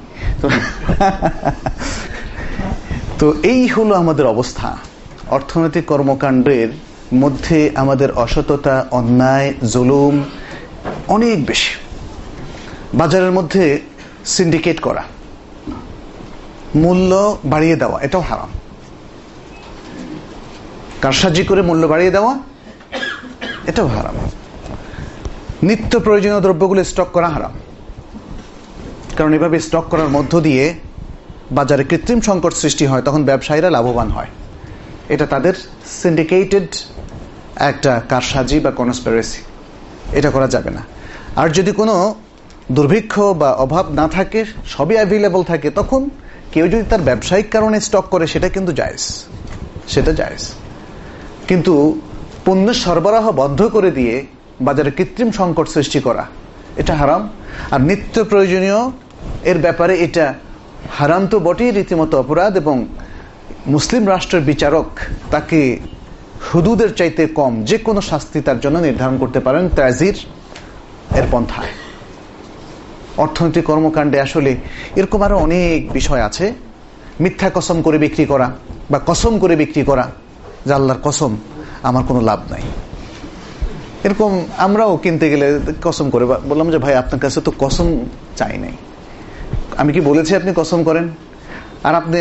C: তো এই হলো আমাদের অবস্থা। অর্থনৈতিক কর্মকাণ্ডের মধ্যে আমাদের অসততা, অন্যায়, জুলুম অনেক বেশি। বাজারের মধ্যে সিন্ডিকেট করা, মূল্য বাড়িয়ে দেওয়া, এটাও হারাম। কারসাজি করে মূল্য বাড়িয়ে দেওয়া, এটাও হারাম। নিত্য প্রয়োজনীয় দ্রব্যগুলো স্টক করা হারাম, কারণ এভাবে স্টক করার মধ্য দিয়ে বাজারে কৃত্রিম সংকট সৃষ্টি হয়, তখন ব্যবসায়ীরা লাভবান হয়। এটা তাদের সিন্ডিকেটেড একটা কারসাজি বা কনস্পিরেসি, এটা করা যাবে না। আর যদি কোনো দুর্ভিক্ষ বা অভাব না থাকে, সবই অ্যাভেলেবল থাকে, তখন কেউ যদি তার ব্যবসায়িক কারণে স্টক করে সেটা কিন্তু জায়েজ, সেটা জায়েজ। কিন্তু পণ্য সরবরাহ বন্ধ করে দিয়ে বাজারে কৃত্রিম সংকট সৃষ্টি করা, এটা হারাম। আর নিত্য প্রয়োজনীয় এর ব্যাপারে এটা হারাম তো বটেই, রীতিমতো অপরাধ। এবং মুসলিম রাষ্ট্রের বিচারক তাকে হুদুদের চাইতে কম যে কোনো শাস্তি তার জন্য নির্ধারণ করতে পারেন তাজির এর পন্থায়। অর্থনৈতিক কর্মকাণ্ডে আসলে এরকম আরো অনেক বিষয় আছে। মিথ্যা কসম করে বিক্রি করা বা কসম করে বিক্রি করা, যে আল্লাহর কসম আমার কোনো লাভ নাই, এরকম আমরাও কিনতে গেলে কসম করে বললাম যে ভাই আপনার কাছে তো কসম চাই নাই, আমি কি বলেছি আপনি কসম করেন? আর আপনি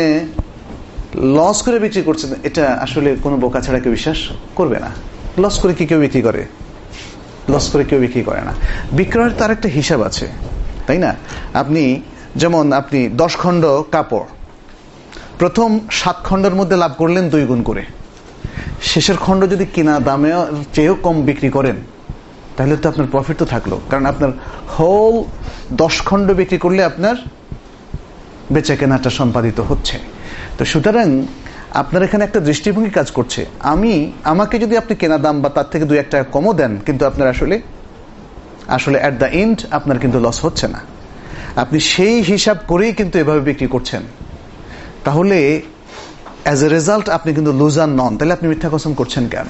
C: লস করে বিক্রি করছেন, এটা আসলে কোনো বোকা ছাড়া কেউ বিশ্বাস করবে না। লস করে কি কেউ বিক্রি করে? লস করে কেউ বিক্রি করে না। বিক্রয়ের তার একটা হিসাব আছে, তাই না? আপনি যেমন আপনি দশ খণ্ড কাপড় প্রথম সাত খণ্ডের মধ্যে লাভ করলেন দুই গুণ করে, শেষের খণ্ড যদি কিনা দামে চেয়েও কম বিক্রি করেন তাহলে তো আপনার প্রফিট তো থাকলো, কারণ আপনার হোল দশ খণ্ড বিক্রি করলে আপনার বেচা কেনাটা সম্পাদিত হচ্ছে। তো সুতরাং আপনার এখানে একটা দৃষ্টিভঙ্গি কাজ করছে, আমি আমাকে যদি আপনি কেনা দাম বা তার থেকে দুই এক টাকা কমও দেন, কিন্তু আপনার আসলে আসলে অ্যাট দ্য এন্ড আপনার কিন্তু লস হচ্ছে না। আপনি সেই হিসাব করেই কিন্তু এভাবে বিক্রি করছেন, তাহলে অ্যাজ এ রেজাল্ট আপনি কিন্তু লুজার নন। তাহলে আপনি মিথ্যা কসম করছেন কেন?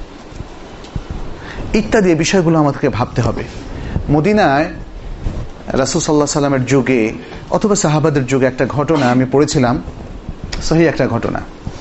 C: ইত্যাদি বিষয়গুলো আমাদেরকে ভাবতে হবে। মদিনায় রাসূল সাল্লাল্লাহু আলাইহি সাল্লামের যুগে অথবা সাহাবাদের যুগে একটা ঘটনা আমি পড়েছিলাম, সহিহ একটা ঘটনা,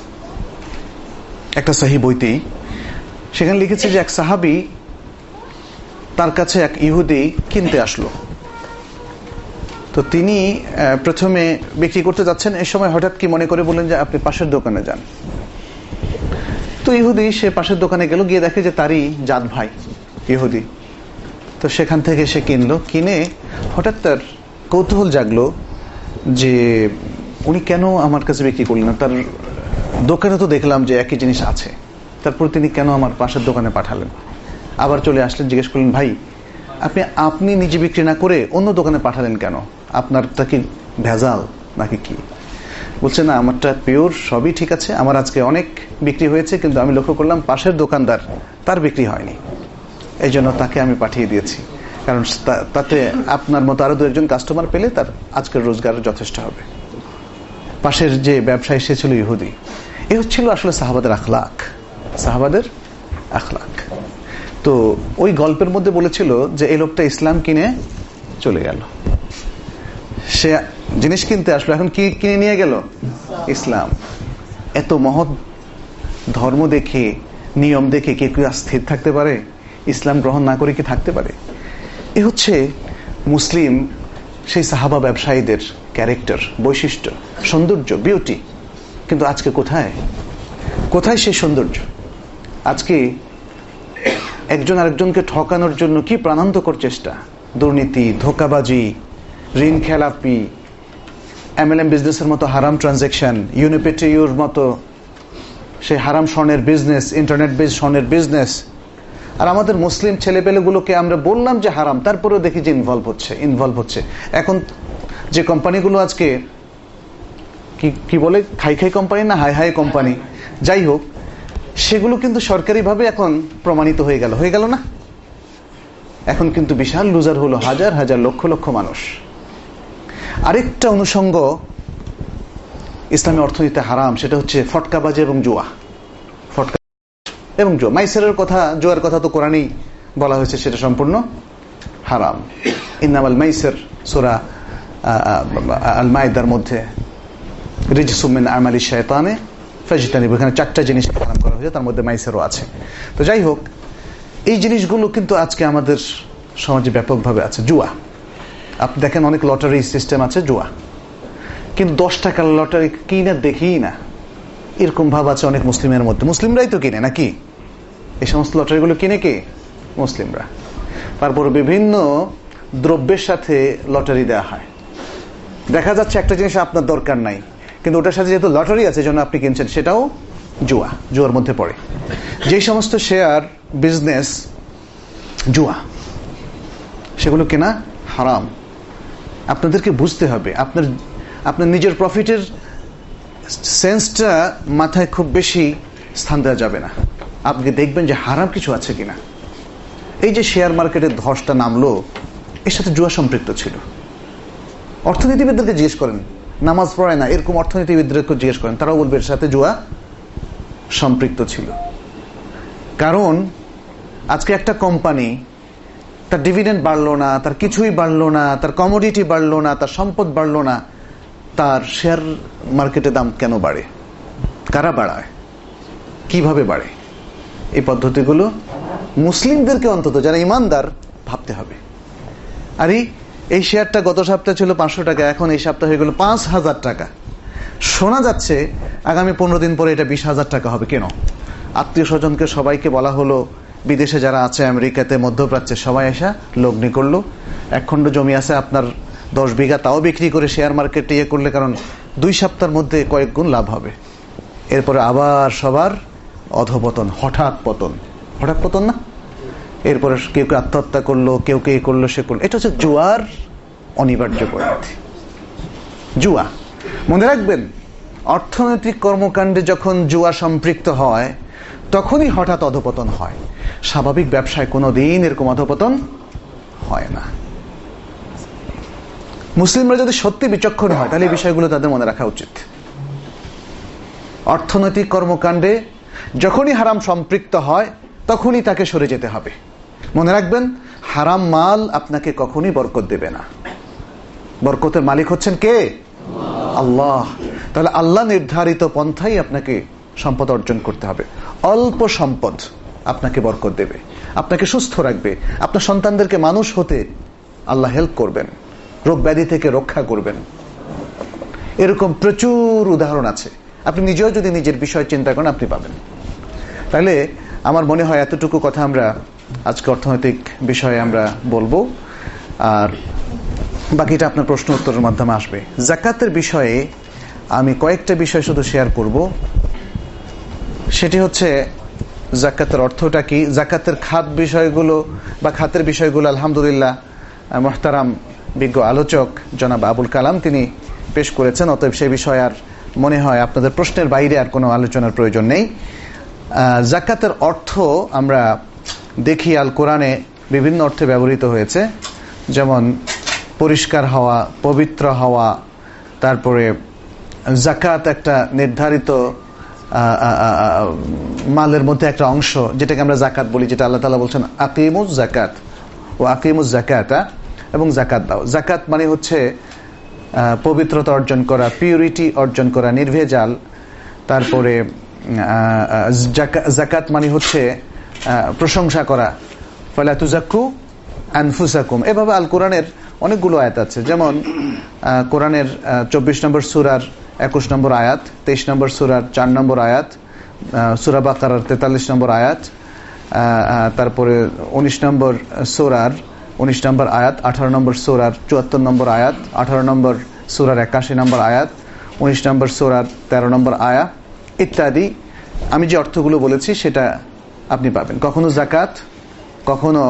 C: একটা সহিহ বইতেই। সেখানে লিখেছে যে এক সাহাবী, তার কাছে এক ইহুদি কিনতে আসলো। তো তিনি প্রথমে বিক্রি করতে যাচ্ছেন, এই সময় হঠাৎ কি মনে করে বললেন যে আপনি পাশের দোকানে যান। তো ইহুদি সে পাশের দোকানে গেল, গিয়ে দেখে যে তারই জাত ভাই ইহুদি। তো সেখান থেকে সে কিনলো, কিনে হঠাৎ তার কৌতূহল জাগলো যে উনি কেন আমার কাছে বিক্রি করলেন না, তার দোকানে তো দেখলাম যে একই জিনিস আছে, তারপর তিনি কেন আমার পাশের দোকানে পাঠালেন? আবার চলে আসলেন, জিজ্ঞেস করলেন ভাই আপনি আপনি নিজে বিক্রি না করে অন্য দোকানে পাঠালেন কেন? আপনারটা কি ভেজাল নাকি কি? বলছে না, আমারটা পিওর, সবই ঠিক আছে, আমার আজকে অনেক বিক্রি হয়েছে, কিন্তু আমি লক্ষ্য করলাম পাশের দোকানদার তার বিক্রি হয়নি, এই জন্য তাকে আমি পাঠিয়ে দিয়েছি, কারণ তাতে আপনার মতো আরো দু একজন কাস্টমার পেলে তার আজকের রোজগার যথেষ্ট হবে। পাশের যে ব্যবসায়ী সে ছিল ইহুদি। এ হচ্ছিল আসলে সাহাবাদের আখলাক, সাহাবাদের আখলাক। তো ওই গল্পের মধ্যে বলেছিল যে এই লোকটা ইসলাম কিনে চলে গেল, সে জিনিস কিনতে আসলো, এখন কি কিনে নিয়ে গেল? ইসলাম। এত মহৎ ধর্ম দেখে, নিয়ম দেখে কে কেউ স্থির থাকতে পারে? ইসলাম গ্রহণ না করে কি থাকতে পারে? এ হচ্ছে মুসলিম সেই সাহাবা ব্যবসায়ীদের ক্যারেক্টার, বৈশিষ্ট্য, সৌন্দর্য, বিউটি। কিন্তু আজকে কোথায় কোথায় সেই সৌন্দর্য? আজকে একজন আরেকজনকে ঠকানোর জন্য কি প্রাণান্তকর চেষ্টা, দুর্নীতি, ধোঁকাবাজি, ঋণ খেলাপি, এমএলএম বিজনেসের মতো হারাম ট্রানজাকশন, ইউনিপেটিউর মতো সেই হারাম স্বর্ণের বিজনেস, ইন্টারনেট বেস স্বর্ণের বিজনেস। আর আমাদের মুসলিম ছেলেপেলেগুলোকে আমরা বললাম যে হারাম, তারপরেও দেখি যে ইনভলভ হচ্ছে ইনভলভ হচ্ছে এখন যে কোম্পানিগুলো আজকে কি কি বলে, খাই খাই কোম্পানি না হাই হাই কোম্পানি, যাই হোক, সেগুলো কিন্তু সরকারিভাবে এখন প্রমাণিত হয়ে গেল হয়ে গেল না? এখন কিন্তু বিশাল লুজার হলো হাজার হাজার লক্ষ লক্ষ মানুষ। আরেকটা অনুষঙ্গ ইসলামী অর্থনীতিতে হারাম, সেটা হচ্ছে ফটকাবাজি এবং জুয়া। ফটকা এবং জুয়া, মাইসেরের কথা, জুয়ার কথা তো কোরআনেই বলা হয়েছে, সেটা সম্পূর্ণ হারাম। ইন্নামাল মাইসির, সূরা আল মাইদার মধ্যে রিজসুম মিন আমালি শায়তানে ফাজতানিবু, এখানে চারটা জিনিস হারাম করা হয়েছে, তার মধ্যে মাইসেরও আছে। তো যাই হোক, এই জিনিসগুলো কিন্তু আজকে আমাদের সমাজে ব্যাপকভাবে আছে। জুয়া, আপনি দেখেন অনেক লটারি সিস্টেম আছে, জুয়া। কিন্তু দশ টাকার লটারি কিনে দেখি না, এরকম ভাব আছে অনেক মুসলিমের মধ্যে। মুসলিমরাই তো কিনে নাকি এই সমস্ত লটারিগুলো? কিনে কে? মুসলিমরা। তারপর বিভিন্ন দ্রব্যের সাথে লটারি দেওয়া হয়। দেখা যাচ্ছে একটা জিনিস আপনার দরকার নাই, কিন্তু ওটার সাথে যেহেতু লটারি আছে জন্য আপনি কিনছেন, সেটাও জুয়া, জুয়ার মধ্যে পড়ে। যেই সমস্ত শেয়ার বিজনেস জুয়া, সেগুলো কেনা হারাম। আপনাদেরকে বুঝতে হবে, আপনার আপনার নিজের প্রফিটের সেন্সটা মাথায় খুব বেশি স্থান দেওয়া যাবে না। আপনি দেখবেন যে হারাম কিছু আছে কিনা। এই যে শেয়ার মার্কেটের ধসটা নামলো, এর সাথে জুয়া সম্পৃক্ত ছিল। অর্থনীতিবিদদেরকে জিজ্ঞেস করেন, নামাজ পড়ায় না এরকম অর্থনীতিবিদদেরকে জিজ্ঞেস করেন, তারাও বলবে এর সাথে জুয়া সম্পৃক্ত ছিল। কারণ আজকে একটা কোম্পানি, তার ডিভিডেন্ড বাড়লো না, তার কিছুই বাড়লো না, তার কমোডিটি বাড়লো না, তার সম্পদ বাড়লো না, তার শেয়ার মার্কেটে দাম কেন বাড়ে? কারা বাড়ায়? কিভাবে বাড়ে? এই পদ্ধতিগুলো মুসলিমদেরকে, অন্তত যারা ইমানদার, ভাবতে হবে। আরে এই শেয়ারটা গত সপ্তাহে ছিল পাঁচশো টাকা, এখন এই সপ্তাহে হয়ে গেল পাঁচ হাজার টাকা। শোনা যাচ্ছে আগামী পনেরো দিন পরে এটা বিশ হাজার টাকা হবে। কেন? আত্মীয় স্বজনকে সবাইকে বলা হলো, বিদেশে যারা আছে, আমেরিকাতে, মধ্যপ্রাচ্যে, সবাই এসে লগ্নি করলো। এক খণ্ড জমি আছে আপনার দশ বিঘা, তাও বিক্রি করে শেয়ার মার্কেটে ইয়ে করলে, কারণ দুই সপ্তাহের মধ্যে কয়েক গুণ লাভ হবে। এরপরে আবার সবার অধপতন, হঠাৎ পতন, হঠাৎ পতন না? এরপরে কেউ কেউ আত্মহত্যা করলো, কেউ কে করলো, সে করলো। এটা হচ্ছে জুয়ার অনিবার্য পরিণতি। জুয়া, মনে রাখবেন, অর্থনৈতিক কর্মকাণ্ডে যখন জুয়া সম্পৃক্ত হয় তখনই হঠাৎ অধপতন হয়। স্বাভাবিক ব্যবসায় কোনো দিন এরকম অধপতন হয় না। মুসলিমরা যদি সত্যি বিচক্ষণ হয় তাহলে এই বিষয়গুলো তাদের মনে রাখা উচিত। অর্থনৈতিক কর্মকাণ্ডে যখনই হারাম সম্পৃক্ত হয় তখনই তাকে সরে যেতে হবে। মনে রাখবেন, হারাম মাল আপনাকে কখনই বরকত দেবে না। বরকতের মালিক হচ্ছেন কে? আল্লাহ। তাহলে আল্লাহ নির্ধারিত পন্থাই আপনাকে সম্পদ অর্জন করতে হবে। অল্প সম্পদ আপনাকে বরকত দেবে, আপনাকে সুস্থ রাখবে, আপনার সন্তানদেরকে মানুষ হতে আল্লাহ হেল্প করবেন, রোগ ব্যাধি থেকে রক্ষা করবেন। এরকম প্রচুর উদাহরণ আছে। আপনি নিজেও যদি নিজের বিষয় চিন্তা করেন আপনি পাবেন। তাহলে আমার মনে হয় এতটুকু কথা আমরা আজকে অর্থনৈতিক বিষয়ে আমরা বলবো, আর বাকিটা আপনার প্রশ্ন উত্তরের মাধ্যমে আসবে। যাকাতের বিষয়ে আমি কয়েকটা বিষয় শুধু শেয়ার করব। সেটি হচ্ছে যাকাতের অর্থটা কি, যাকাতের খাত বিষয়গুলো বা খাতের বিষয়গুলো আলহামদুলিল্লাহ মুহতারাম বিজ্ঞ আলোচক জনাব আবুল কালাম তিনি পেশ করেছেন। অতএব সেই বিষয়ে আর মনে হয় আপনাদের প্রশ্নের বাইরে আর কোনো আলোচনার প্রয়োজন নেই। যাকাতের অর্থ আমরা দেখি আল কোরআনে বিভিন্ন অর্থে ব্যবহৃত হয়েছে, যেমন পরিষ্কার হওয়া, পবিত্র হওয়া, তারপরে যাকাত একটা নির্ধারিত মালের মধ্যে একটা অংশ যেটাকে আমরা যাকাত বলি, যেটা আল্লাহ তাআলা বলছেন আকিমুজ যাকাত ও আকিমুজ যাকাতা, এবং যাকাত দাও। যাকাত মানে হচ্ছে পবিত্রতা অর্জন করা, পিউরিটি অর্জন করা, নির্ভেজাল। তারপরে যাকাত মানে হচ্ছে প্রশংসা করা, ফালা তুযাক্কু আনফুসাকুম। এভাবে আল কোরআনের অনেকগুলো আয়াত আছে, যেমন কোরআনের চব্বিশ নম্বর সূরার একুশ নম্বর আয়াত, তেইশ নম্বর সূরার চার নম্বর আয়াত, সূরা বাকারার তেতাল্লিশ নম্বর আয়াত, তারপরে উনিশ নম্বর সূরার উনিশ নম্বর আয়াত, আঠারো নম্বর সূরার চুয়াত্তর নম্বর আয়াত, আঠারো নম্বর সূরার একাশি নম্বর আয়াত, উনিশ নম্বর সূরার তেরো নম্বর আয়াত ইত্যাদি। আমি যে অর্থগুলো বলেছি সেটা আপনি পাবেন। কখনো জাকাত, কখনো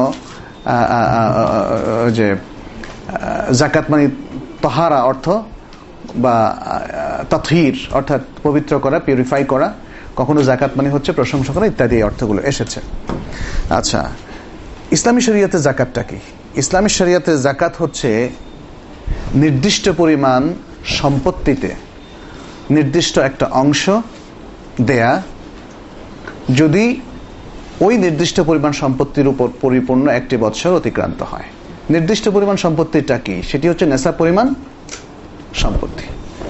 C: যে জাকাত মানে তাহারা অর্থ বা তাতহীর অর্থাৎ পবিত্র করা, পিউরিফাই করা, কখনো জাকাত মানে হচ্ছে প্রশংসা করা ইত্যাদি অর্থগুলো এসেছে। আচ্ছা, ইসলামী শরীয়তে জাকাতটা কি? ইসলামী শরীয়তে জাকাত হচ্ছে নির্দিষ্ট পরিমাণ সম্পত্তিতে নির্দিষ্ট একটা অংশ দেয়া, যদি ওই নির্দিষ্ট পরিমাণ সম্পত্তির উপর পরিপূর্ণ একটি বৎসর অতিক্রান্ত হয়। নির্দিষ্ট পরিমাণ সম্পত্তিটা কি? সেটি হচ্ছে নেশাব পরিমাণ সম্পত্তি।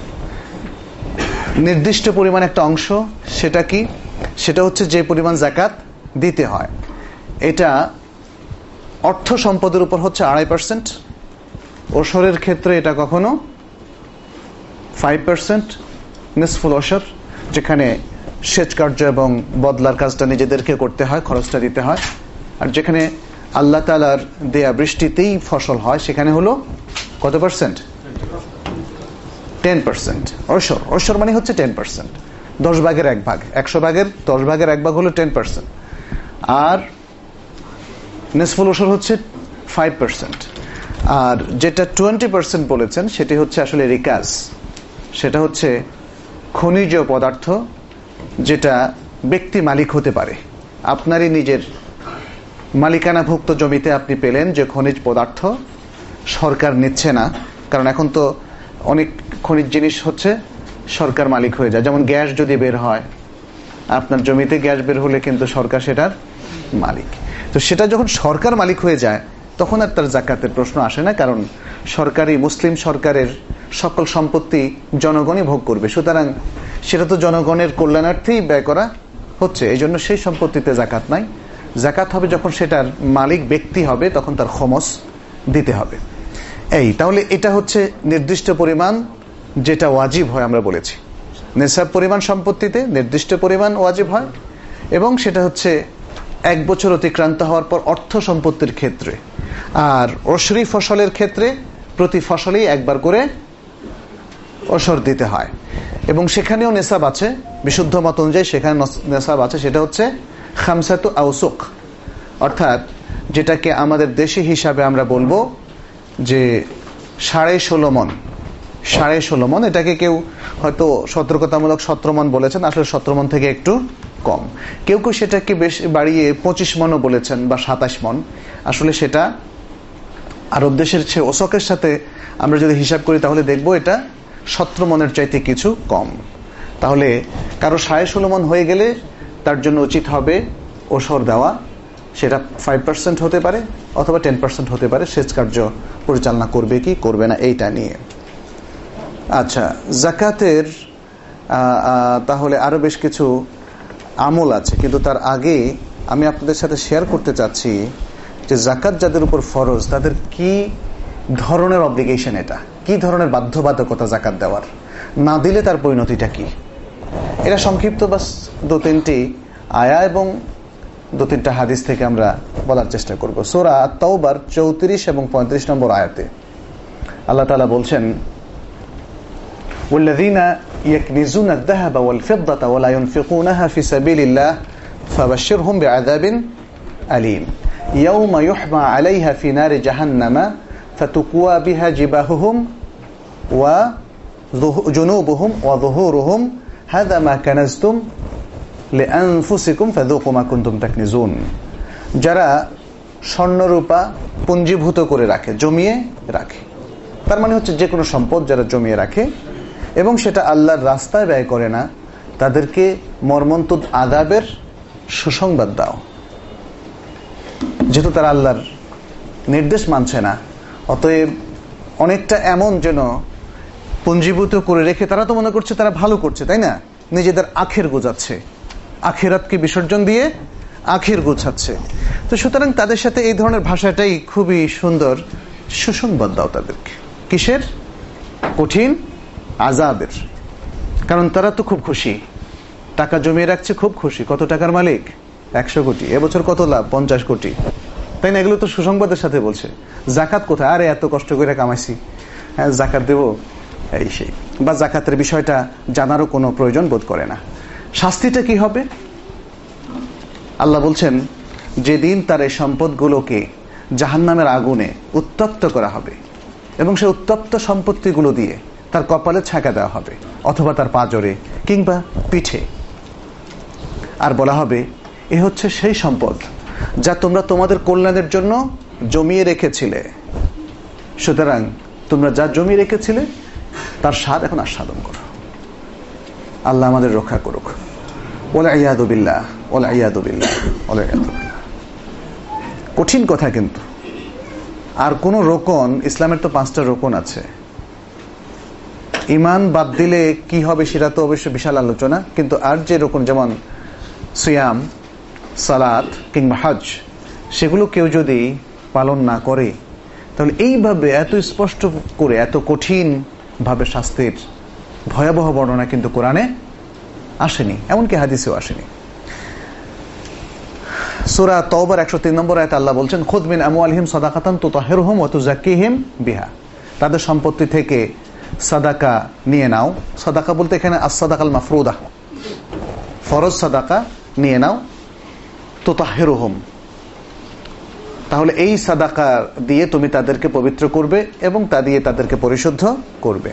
C: নির্দিষ্ট পরিমাণ একটা অংশ, সেটা কি? সেটা হচ্ছে যে পরিমাণ জাকাত দিতে হয়। এটা অর্থ সম্পদের উপর হচ্ছে আড়াই পার্সেন্ট, ওশরের ক্ষেত্রে এটা কখনো ফাইভ পার্সেন্ট, নিসফুল ওশর যেখানে সেচ কার্য এবং বদলার কাজটা নিজেদেরকে করতে হয়, খরচটা দিতে হয়, আর যেখানে আল্লাহ তাআলার দেয়া বৃষ্টিতেই ফসল হয় সেখানে হলো কত পার্সেন্ট? Ten percent. ওশর ওশর মানে হচ্ছে টেন পার্সেন্ট, দশ ভাগের এক ভাগ, একশো ভাগের দশ ভাগের এক ভাগ হলো টেন পার্সেন্ট, আর নিসফুল ওশর হচ্ছে ফাইভ পার্সেন্ট। আর যেটা টোয়েন্টি পার্সেন্ট বলেছেন সেটি হচ্ছে আসলে রিকাজ, সেটা হচ্ছে খনিজ পদার্থ যেটা ব্যক্তি মালিক হতে পারে। আপনারই নিজের মালিকানাভুক্ত জমিতে আপনি পেলেন যে খনিজ পদার্থ, সরকার নিচ্ছে না, কারণ এখন তো অনেক খনিজ জিনিস হচ্ছে সরকার মালিক হয়ে যায়। যেমন গ্যাস যদি বের হয়, আপনার জমিতে গ্যাস বের হলে কিন্তু সরকার সেটার মালিক। তো সেটা যখন সরকার মালিক হয়ে যায় তখন আর তার জাকাতের প্রশ্ন আসে না, কারণ সরকারি মুসলিম সরকারের সকল সম্পত্তি জনগণই ভোগ করবে, সুতরাং সেটা তো জনগণের কল্যাণার্থেই ব্যয় করা হচ্ছে, এই জন্য সেই সম্পত্তিতে জাকাত নাই। জাকাত হবে যখন সেটার মালিক ব্যক্তি হবে, তখন তার খমস দিতে হবে। এই তাহলে এটা হচ্ছে নির্দিষ্ট পরিমাণ যেটা ওয়াজিব হয়, আমরা বলেছি নেশাব পরিমাণ সম্পত্তিতে নির্দিষ্ট পরিমাণ ওয়াজিব হয়, এবং সেটা হচ্ছে এক বছর অতিক্রান্ত হওয়ার পর অর্থ সম্পত্তির ক্ষেত্রে। আর ওশরি ফসলের ক্ষেত্রে প্রতি ফসলেই একবার করে ওশর দিতে হয়, এবং সেখানেও নেশাব আছে, বিশুদ্ধ মত অনুযায়ী সেখানে নেশাব আছে, সেটা হচ্ছে খামসাতু আউসুক, অর্থাৎ যেটাকে আমাদের দেশি হিসাবে আমরা বলবো যে সাড়ে ষোলো মন। সাড়ে ষোলো মন এটাকে কেউ হয়তো সতর্কতামূলক সতেরো মন বলেছেন, আসলে সতেরো মন থেকে একটু কম। কেউ কেউ সেটাকে বেশ বাড়িয়ে পঁচিশ মনও বলেছেন বা সাতাশ মন। আসলে সেটা আরব দেশের চেয়ে ওসকের সাথে আমরা যদি হিসাব করি তাহলে দেখবো এটা সতেরো মনের চাইতে কিছু কম। তাহলে কারো সাড়ে ষোলো মন হয়ে গেলে তার জন্য উচিত হবে ওশর দেওয়া, সেটা ফাইভ পার্সেন্ট হতে পারে অথবা টেন পার্সেন্ট হতে পারে, সেচ কার্য পরিচালনা করবে কি করবে না এইটা নিয়ে। আচ্ছা, জাকাতের তাহলে আরো বেশ কিছু আমল আছে, কিন্তু তার আগে আমি আপনাদের সাথে শেয়ার করতে চাচ্ছি যে জাকাত যাদের উপর ফরজ তাদের কি ধরনের অব্লিগেশন, এটা কি ধরনের বাধ্যবাধকতা জাকাত দেওয়ার, না দিলে তার পরিণতিটা কি। এটা সংক্ষিপ্ত বাস দু তিনটি আয়া এবং দু তিনটা হাদিস থেকে আমরা বলার চেষ্টা করব। সূরা আত-তাওবার চৌত্রিশ এবং পঁয়ত্রিশ নম্বর আয়াতে আল্লাহ তাআলা বলছেন, والذين يكنزون الذهب والفضة ولا ينفقونها في سبيل الله فبشرهم بعذاب أليم يوم يحمى عليها في نار جهنم فتكوى بها جباههم وجنوبهم وظهورهم هذا ما كنزتم لأنفسكم فذوقوا ما كنتم تكنزون। যারা স্বর্ণরূপা পুঞ্জীভূত করে রাখে, জমিয়ে রাখে, তার মানে হচ্ছে যে কোনো সম্পদ যারা জমিয়ে রাখে এবং সেটা আল্লাহর রাস্তায় ব্যয় করে না, তাদেরকে মর্মন্তুদ আযাবের সুসংবাদ দাও। যেহেতু তারা আল্লাহর নির্দেশ মানছে না, অতএব অনেকটা এমন যেন পুঞ্জীভূত করে রেখে তারা তো মনে করছে তারা ভালো করছে, তাই না? নিজেদের আখের গোছাচ্ছে, আখিরাতকে বিসর্জন দিয়ে আখের গোছাচ্ছে। তো সুতরাং তাদের সাথে এই ধরনের ভাষাটাই খুবই সুন্দর সুসংবাদ দাও তাদেরকে। কিসের? কঠিন আযাবের। কারণ তারা তো খুব খুশি, টাকা জমিয়ে রাখছে, খুব খুশি। কত টাকার মালিক? একশো কোটি। এবছর কত লাভ? পঞ্চাশ কোটি। তাই না? এগুলো তো সুসংবাদের সাথে বলছে। জাকাত কোথায়? আরে এত কষ্ট করে কামাইছি, হ্যাঁ জাকাত দেবো, এই সেই। বা জাকাতের বিষয়টা জানারও কোনো প্রয়োজন বোধ করে না। শাস্তিটা কি হবে? আল্লাহ বলছেন যেদিন তার এই সম্পদগুলোকে জাহান্নামের আগুনে উত্তপ্ত করা হবে এবং সেই উত্তপ্ত সম্পত্তিগুলো দিয়ে তার কপালে ছাকা দেওয়া হবে অথবা তার পাঁজরে কিংবা পিঠে, আর বলা হবে এ হচ্ছে সেই সম্পদ যা তোমরা তোমাদের কল্যাণের জন্য জমিয়ে রেখেছিলে, সুতরাং তোমরা যা জমিয়ে রেখেছিলে তার স্বাদ এখন আস্বাদন করো। আল্লাহ আমাদের রক্ষা করুক। ওয়াল ইয়াদু বিল্লাহ, ওয়াল ইয়াদু বিল্লাহ, ওয়াল ইয়াদু বিল্লাহ। কঠিন কথা কিন্তু। আর কোন রোকন, ইসলামের তো পাঁচটা রোকন আছে, ইমান বাদ দিলে কি হবে সেটা তো অবশ্যই বিশাল আলোচনা। কিন্তু আর যে রোকন যেমন সিয়াম, সালাত কিংবা হজ, সেগুলো কেউ যদি পালন না করে তাহলে এইভাবে এত স্পষ্ট করে এত কঠিন ভাবে শাস্তির ভয়াবহ বর্ণনা কিন্তু কোরআনে আসেনি, এমনকি হাদিসেও আসেনি। সূরা তাওবার একশো তিন নম্বর আয়াতে আল্লাহ বলছেন খুদ মিন আমওয়ালিহিম সাদাকাতান তুতাহিরুহুম ওয়া তুযাক্কিহিম বিহা। তাদের সম্পত্তি থেকে সাদাকা নিয়ে নাও। সাদাকা বলতে এখানে আস-সাদাকাল মাফরুদা, ফরজ সাদাকা নিয়ে নাও। তুতাহিরুহুম, তাহলে এই সাদাকা দিয়ে তুমি তাদেরকে পবিত্র করবে এবং তা দিয়ে তাদেরকে পরিশুদ্ধ করবে।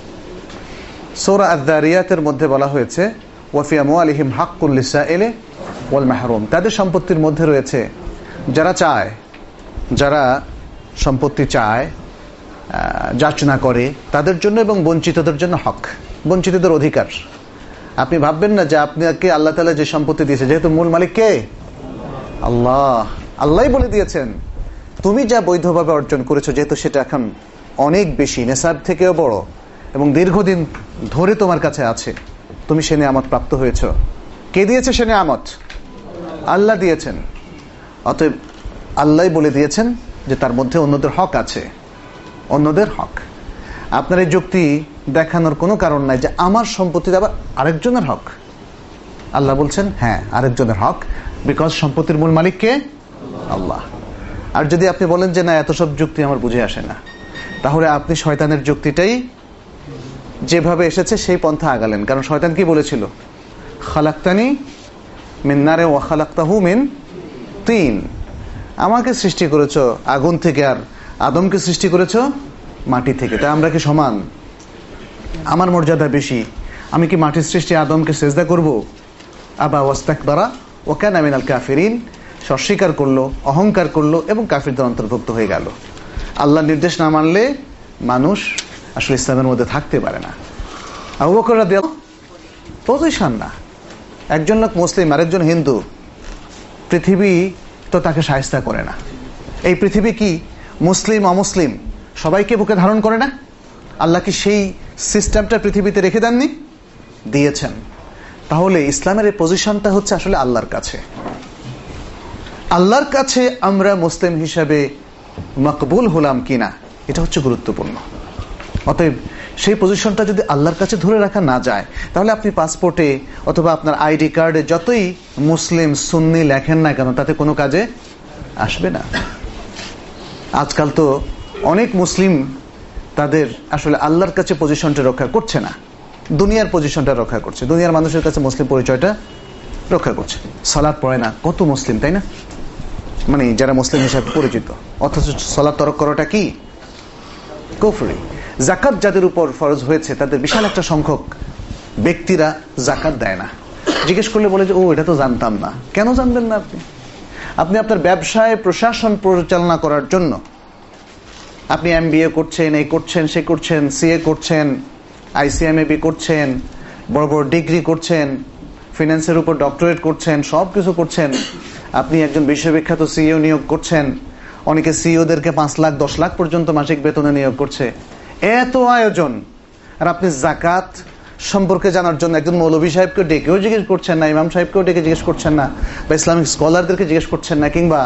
C: সূরা আয-যারিয়াতের মধ্যে বলা হয়েছে ওয়া ফি আমওয়ালিহিম হাক্কুল লিসাইলি ওয়াল মাহরুম। তাদের সম্পত্তির মধ্যে রয়েছে, যারা চায়, যারা সম্পত্তি চায়, যাচনা করে, তাদের জন্য এবং বঞ্চিতদের জন্য হক, বঞ্চিতদের অধিকার। আপনি ভাববেন না যে আপনাকে আল্লাহ তাআলা যে সম্পত্তি দিয়েছে, যেহেতু মূল মালিক কে? আল্লাহ। আল্লাহই বলে দিয়েছেন তুমি যা বৈধভাবে অর্জন করেছো, যেহেতু সেটা এখন অনেক বেশি, নেসাব থেকেও বড় এবং দীর্ঘদিন ধরে তোমার কাছে আছে, তুমি সে নিয়ামত প্রাপ্ত হয়েছ। কে দিয়েছে সে নিয়ামত? আল্লাহ দিয়েছেন। অতএব আল্লাহ বলে দিয়েছেন যে তার মধ্যে অন্যদের হক আছে, অন্যদের হক। আপনার এই যুক্তি দেখানোর কোনো কারণ নাই যে আমার সম্পত্তিতে আবার আরেকজনের হক। আল্লাহ বলছেন হ্যাঁ আরেকজনের হক, বিকজ সম্পত্তির মূল মালিক কে? আল্লাহ। আর যদি আপনি বলেন যে না এত সব যুক্তি আমার বুঝে আসে না, তাহলে আপনি শয়তানের যুক্তিটাই যেভাবে এসেছে সেই পন্থা আগালেন। কারণ শয়তান কি বলেছিল? খালাকতানি মিন নারে ওয়া খালাকতাহু মিন তিন। আমাকে সৃষ্টি করেছো আগুন থেকে আর আদমকে সৃষ্টি করেছো মাটি থেকে, তাই আমরা কি সমান? আমার মর্যাদা বেশি, আমি কি মাটির সৃষ্টি আদমকে সিজদা করব? আবা ওয়াস্তাকবারা ওয়া কানা মিনাল কাফিরিন। অস্বীকার করলো, অহংকার করলো এবং কাফিরদের অন্তর্ভুক্ত হয়ে গেল। আল্লাহর নির্দেশ না মানলে মানুষ আসলে ইসলামের মধ্যে থাকতে পারে না। আবু বকর রাদিয়াল্লাহু পজিশন না, একজন লোক মুসলিম আরেকজন হিন্দু, পৃথিবী তো তাকে শায়েস্তা করে না। এই পৃথিবী কি মুসলিম অমুসলিম সবাইকে বুকে ধারণ করে না? আল্লাহ কি সেই সিস্টেমটা পৃথিবীতে রেখে দেননি? দিয়েছেন। তাহলে ইসলামের এই পজিশনটা হচ্ছে আসলে আল্লাহর কাছে। আল্লাহর কাছে আমরা মুসলিম হিসাবে মকবুল হলাম কিনা, এটা হচ্ছে গুরুত্বপূর্ণ। অতএব সেই পজিশনটা যদি আল্লাহর কাছে ধরে রাখা না যায়, তাহলে আপনি পাসপোর্টে অথবা আপনার আইডি কার্ডে যতই মুসলিম সুন্নি লেখেন না কেন, তাতে কোনো কাজে আসবে না। আজকাল তো অনেক মুসলিম তাদের আসলে আল্লাহর কাছে পজিশনটা রক্ষা করছে না, দুনিয়ার পজিশনটা রক্ষা করছে, দুনিয়ার মানুষের কাছে মুসলিম পরিচয়টা রক্ষা করছে। সালাত পড়ে না কত মুসলিম, তাই না? মানে যারা মুসলিম হিসাবে পরিচিত, অথচ সালাত তরক করাটা কি কুফরি। যাকাত যাদের উপর ফরজ হয়েছে তাদের বিশাল একটা সংখ্যক ব্যক্তিরা যাকাত দেয় না। জিজ্ঞেস করলে বলে যে ও এটা তো জানতাম না। কেন জানবেন না? আপনি আপনি আপনার ব্যবসায় প্রশাসন পরিচালনা করার জন্য আপনি এম বি এ করছেন, এই করছেন, সে করছেন, সিএ করছেন, আইসিএমএবি করছেন, বড় বড় ডিগ্রি করছেন, ফিন্যান্সের উপর ডক্টরেট করছেন, সব কিছু করছেন। আপনি একজন বিশ্ববিখ্যাত সিইও নিয়োগ করছেন, অনেকে সিইওদেরকে পাঁচ লাখ দশ লাখ পর্যন্ত মাসিক বেতনে নিয়োগ করছে। এত আয়োজন, আর আপনি যাকাত সম্পর্কে জানার জন্য একজন মৌলভী সাহেবকে ডেকেও জিজ্ঞেস করছেন না, ইমাম সাহেবকেও ডেকে জিজ্ঞেস করছেন না, বা ইসলামিক স্কলারদেরকে জিজ্ঞেস করছেন না, কিংবা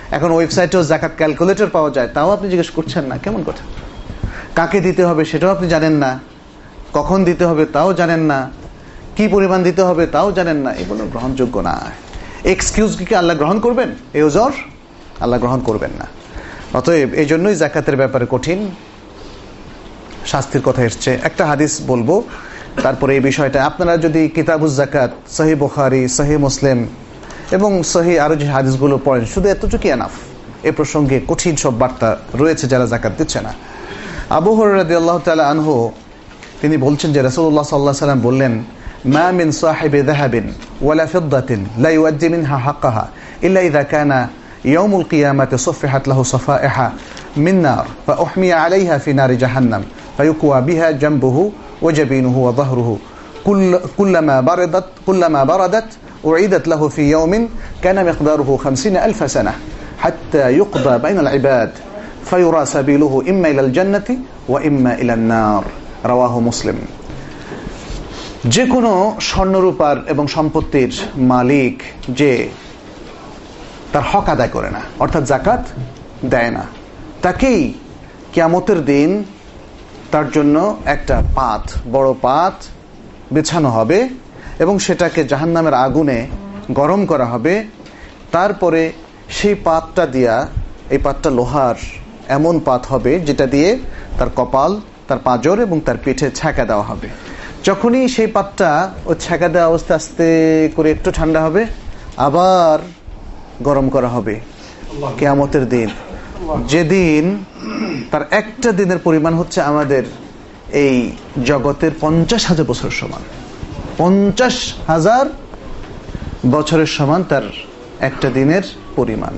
C: এখন ওয়েবসাইটেও জাকাত ক্যালকুলেটর পাওয়া যায়, তাও আপনি জিজ্ঞেস করছেন না, কেমন কথা? কাকে দিতে হবে সেটাও আপনি জানেন না, কখন দিতে হবে তাও জানেন না, কি পরিমাণ দিতে হবে তাও জানেন না। এগুলো গ্রহণযোগ্য না। এক্সকিউজ কি আল্লাহ গ্রহণ করবেন? এই ওজর আল্লাহ গ্রহণ করবেন না। অতএব এই জন্যই জাকাতের ব্যাপারে কঠিন শাস্তির কথা এসছে। একটা হাদিস বলবো, তারপরে এই বিষয়টা আপনারা যদি কিতাবুজ জাকাত, সহিহ বুখারী, সহিহ মুসলিম এবং সহিহ আরো যে হাদিসগুলো পড়েন, শুধু এতটুকু এনাফ। এ প্রসঙ্গে কঠিন সব বার্তা রয়েছে যারা জাকাত দিচ্ছে না। আবু হুরায়রা রাদিয়াল্লাহু তাআলা আনহু তিনি বলছেন যে রাসূলুল্লাহ সাল্লাল্লাহু আলাইহি ওয়াসাল্লাম বললেন, মা মিন সাহিবি যাহাবিন ওয়ালা ফিদ্দাতিন লা ইউআদ্দি মিনহা হাক্কাহা ইল্লা ইযা কানা ইয়াউমুল কিয়ামাতি সুফিহাত লাহু সাফাইহা মিন নার ফাউহমিয়া আলাইহা ফি নারি জাহান্নাম ফায়ুকওয়া বিহা জামবুহু ওয়া জাবিনুহু ওয়া যাহরুহু কুল্লামা বারাদাত কুল্লামা বারাদাত উঈদাত লাহু ফি ইয়াউমিন কানা মিকদারুহু খামসিনা আলফ সানাহ হাত্তা ইউকদা বাইনাল ইবাদ ফায়ুরা সাবিলুহু ইম্মা ইলাল জান্নাতি ওয়া ইম্মা ইলান নার। রাওয়াহু মুসলিম। যে কোনো স্বর্ণরূপার এবং সম্পত্তির মালিক যে তার হক আদায় করে না, অর্থাৎ জাকাত দেয় না, তাকেই কিয়ামতের দিন তার জন্য একটা পাত, বড় পাত বিছানো হবে এবং সেটাকে জাহান্নামের আগুনে গরম করা হবে। তারপরে সেই পাতটা দিয়া, এই পাতটা লোহার এমন পাত হবে যেটা দিয়ে তার কপাল, তার পাঁজর এবং তার পিঠে ছ্যাঁকা দেওয়া হবে। যখনই সেই পাতটা ও ছ্যাঁকা দেওয়া অবস্থা আস্তে করে একটু ঠান্ডা হবে, আবার গরম করা হবে কিয়ামতের দিন, যেদিন তার একটা দিনের পরিমাণ হচ্ছে আমাদের এই জগতের পঞ্চাশ হাজার বছরের সমান। পঞ্চাশ হাজার বছরের সমান তার একটা দিনের পরিমাণ।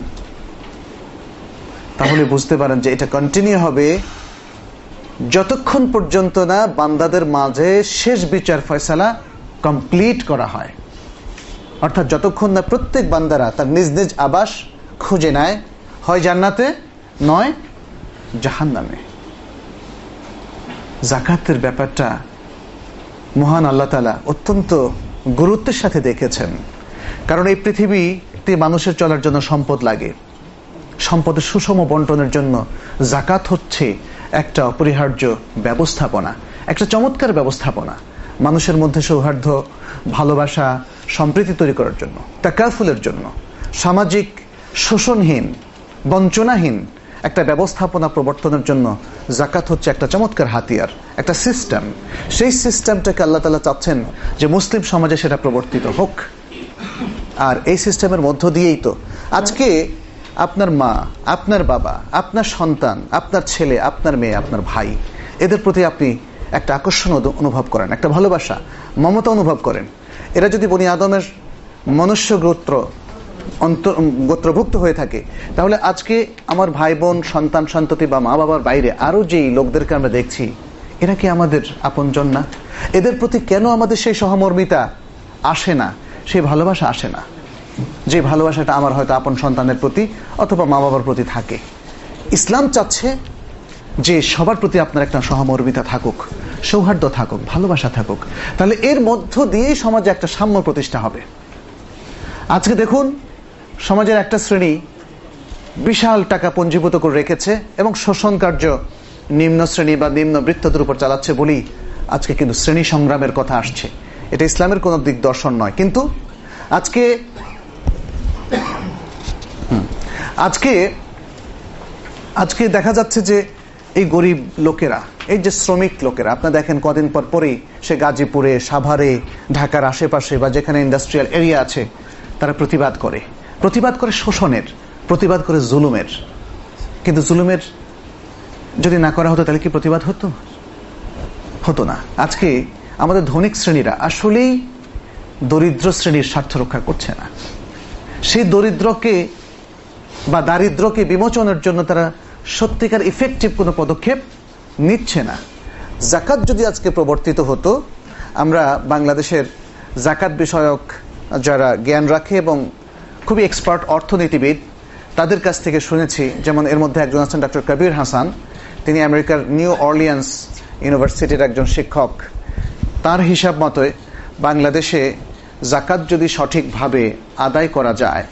C: তাহলে বুঝতে পারেন যে এটা কন্টিনিউ হবে যতক্ষণ পর্যন্ত না বান্দাদের মাঝে শেষ বিচার ফয়সালা কমপ্লিট করা হয়, অর্থাৎ যতক্ষণ না প্রত্যেক বান্দারা তার নিজ নিজ আবাস খুঁজে নেয়, হয় জান্নাতে নয় জাহান্নামে। জাকাতের ব্যাপারটা মহান আল্লাহ তাআলা অত্যন্ত গুরুত্বের সাথে দেখেছেন, কারণ এই পৃথিবীতে মানুষের চলার জন্য সম্পদ লাগে। সম্পদের সুষম বন্টনের জন্য জাকাত হচ্ছে একটা অপরিহার্য ব্যবস্থাপনা, একটা চমৎকার ব্যবস্থাপনা মানুষের মধ্যে সৌহার্দ্য, ভালোবাসা, সম্প্রীতি তৈরি করার জন্য, তাকাফুলের জন্য, সামাজিক শোষণহীন, বঞ্চনাহীন একটা ব্যবস্থাপনা প্রবর্তনের জন্য জাকাত হচ্ছে একটা চমৎকার হাতিয়ার, একটা সিস্টেম। সেই সিস্টেমটাকে আল্লাহ তাআলা চাচ্ছেন যে মুসলিম সমাজে সেটা প্রবর্তিত হোক। আর এই সিস্টেমের মধ্য দিয়েই তো আজকে আপনার মা, আপনার বাবা, আপনার সন্তান, আপনার ছেলে, আপনার মেয়ে, আপনার ভাই, এদের প্রতি আপনি একটা আকর্ষণ অনুভব করেন, একটা ভালোবাসা, মমতা অনুভব করেন। এরা যদি বনি আদমের মনুষ্য গোত্র অন্তর গোত্রভুক্ত হয়ে থাকে, তাহলে আজকে আমার ভাই বোন, সন্তান সন্ততি বা মা বাবার বাইরে আরো যেই লোকদেরকে আমরা দেখছি, এরা কি আমাদের আপনজন না? এদের প্রতি কেন আমাদের সেই সহমর্মিতা আসে না, সেই ভালোবাসা আসে না, যে ভালোবাসাটা আমার হয়তো আপন সন্তানের প্রতি অথবা মা বাবার প্রতি থাকে? ইসলাম চাচ্ছে যে সবার প্রতি আপনার একটা সহমর্মিতা থাকুক, সৌহার্দ্য থাকুক, ভালোবাসা থাকুক। তাহলে এর মধ্য দিয়েই সমাজে একটা সাম্য প্রতিষ্ঠা হবে। আজকে দেখুন, সমাজের একটা শ্রেণী বিশাল টাকা পঞ্জীভূত করে রেখেছে এবং শোষণ কার্য নিম্ন শ্রেণী বা নিম্ন বৃত্তদের উপর চালাচ্ছে বলেই আজকে কিন্তু শ্রেণী সংগ্রামের কথা আসছে। এটা ইসলামের কোনো দিক দর্শন নয়। কিন্তু আজকে আজকে আজকে দেখা যাচ্ছে যে এই গরিব লোকেরা, এই যে শ্রমিক লোকেরা, আপনারা দেখেন কদিন পর পরেই সে গাজীপুরে, সাভারে, ঢাকার আশেপাশে বা যেখানে ইন্ডাস্ট্রিয়াল এরিয়া আছে, তারা প্রতিবাদ করে প্রতিবাদ করে শোষণের, প্রতিবাদ করে জুলুমের। কিন্তু জুলুমের যদি না করা হতো তাহলে কি প্রতিবাদ হতো? হতো না। আজকে আমাদের ধনিক শ্রেণীরা আসলেই দরিদ্র শ্রেণীর স্বার্থ রক্ষা করছে না। সেই দরিদ্রকে বা দারিদ্রকে বিমোচনের জন্য তারা সত্যিকার ইফেক্টিভ কোনো পদক্ষেপ নিচ্ছে না। জাকাত যদি আজকে প্রবর্তিত হতো, আমরা বাংলাদেশের জাকাত বিষয়ক যারা জ্ঞান রাখে এবং খুবই এক্সপার্ট অর্থনীতিবিদ, তাদের কাছ থেকে শুনেছি, যেমন এর মধ্যে একজন আছেন ডক্টর কবির হাসান, তিনি আমেরিকার নিউ অরলিয়ান্স ইউনিভার্সিটির একজন শিক্ষক। তার হিসাব মতে বাংলাদেশে জাকাত যদি সঠিকভাবে আদায় করা যায়,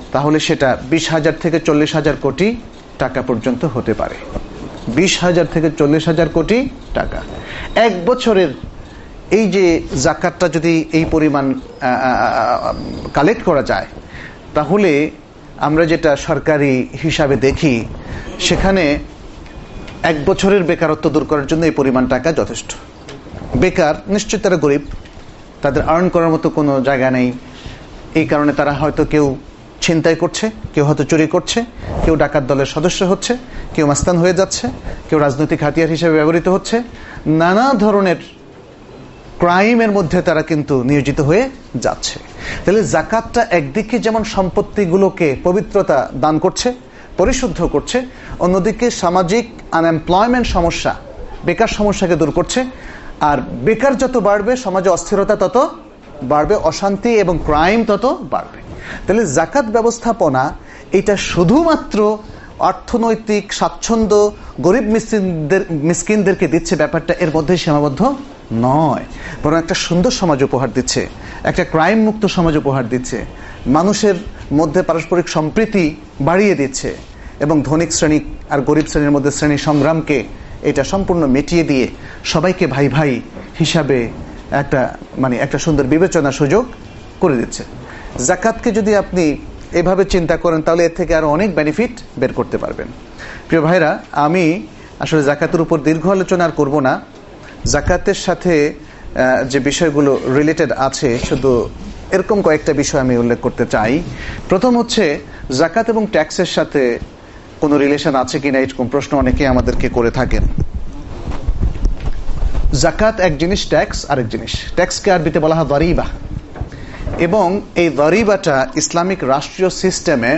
C: তাহলে সেটা বিশ হাজার থেকে চল্লিশ হাজার কোটি টাকা পর্যন্ত হতে পারে। বিশ হাজার থেকে চল্লিশ হাজার কোটি টাকা এক বছরের। এই যে জাকাতটা যদি এই পরিমাণ কালেক্ট করা যায়, তাহলে আমরা যেটা সরকারি হিসাবে দেখি, সেখানে এক বছরের বেকারত্ব দূর করার জন্য এই পরিমাণ টাকা যথেষ্ট। বেকার নিশ্চয়ই তারা গরিব, তাদের আর্ন করার মতো কোনো জায়গা নেই, এই কারণে তারা হয়তো কেউ ছিনতাই করছে, কেউ হয়তো চুরি করছে, কেউ ডাকাত দলের সদস্য হচ্ছে, কেউ মাস্তান হয়ে যাচ্ছে, কেউ রাজনৈতিক হাতিয়ার হিসেবে ব্যবহৃত হচ্ছে। নানা ধরনের ক্রাইমের মধ্যে তারা কিন্তু নিয়োজিত হয়ে যাচ্ছে। তাহলে জাকাতটা একদিকে যেমন সম্পত্তিগুলোকে পবিত্রতা দান করছে, পরিশুদ্ধ করছে, অন্যদিকে সামাজিক আনএমপ্লয়মেন্ট সমস্যা, বেকার সমস্যাকে দূর করছে। আর বেকার যত বাড়বে, সমাজে অস্থিরতা তত বাড়বে, অশান্তি এবং ক্রাইম তত বাড়বে। তাহলে জাকাত ব্যবস্থাপনা এটা শুধুমাত্র অর্থনৈতিক স্বাচ্ছন্দ্য গরিব মিসকিনদের মিসকিনদেরকে দিচ্ছে ব্যাপারটা এর মধ্যে সীমাবদ্ধ নয়, বরং একটা সুন্দর সমাজ উপহার দিচ্ছে, একটা ক্রাইম মুক্ত সমাজ উপহার দিচ্ছে, মানুষের মধ্যে পারস্পরিক সম্প্রীতি বাড়িয়ে দিচ্ছে এবং ধনিক শ্রেণী আর গরিব শ্রেণীর মধ্যে শ্রেণী সংগ্রামকে এটা সম্পূর্ণ মিটিয়ে দিয়ে সবাইকে ভাই ভাই হিসাবে একটা মানে একটা সুন্দর বিবেচনা সুযোগ করে দিচ্ছে। জাকাতকে যদি আপনি এভাবে চিন্তা করেন, তাহলে এর থেকে আরো অনেক বেনিফিট বের করতে পারবেন। প্রিয় ভাইরা, আমি আসলে জাকাতের উপর দীর্ঘ আলোচনা আর করব না। জাকাতের সাথে যে বিষয়গুলো রিলেটেড আছে, শুধু এরকম কয়েকটা বিষয় আমি উল্লেখ করতে চাই। প্রথম হচ্ছে, জাকাত এবং ট্যাক্সের সাথে কোনো রিলেশন আছে কিনা এরকম প্রশ্ন অনেকে আমাদেরকে করে থাকেন। জাকাত এক জিনিস, ট্যাক্স আরেক জিনিস। ট্যাক্সকে আরবিতে বলা হয় দরিবা, এবং এই দরিবাটা ইসলামিক রাষ্ট্রীয় সিস্টেমে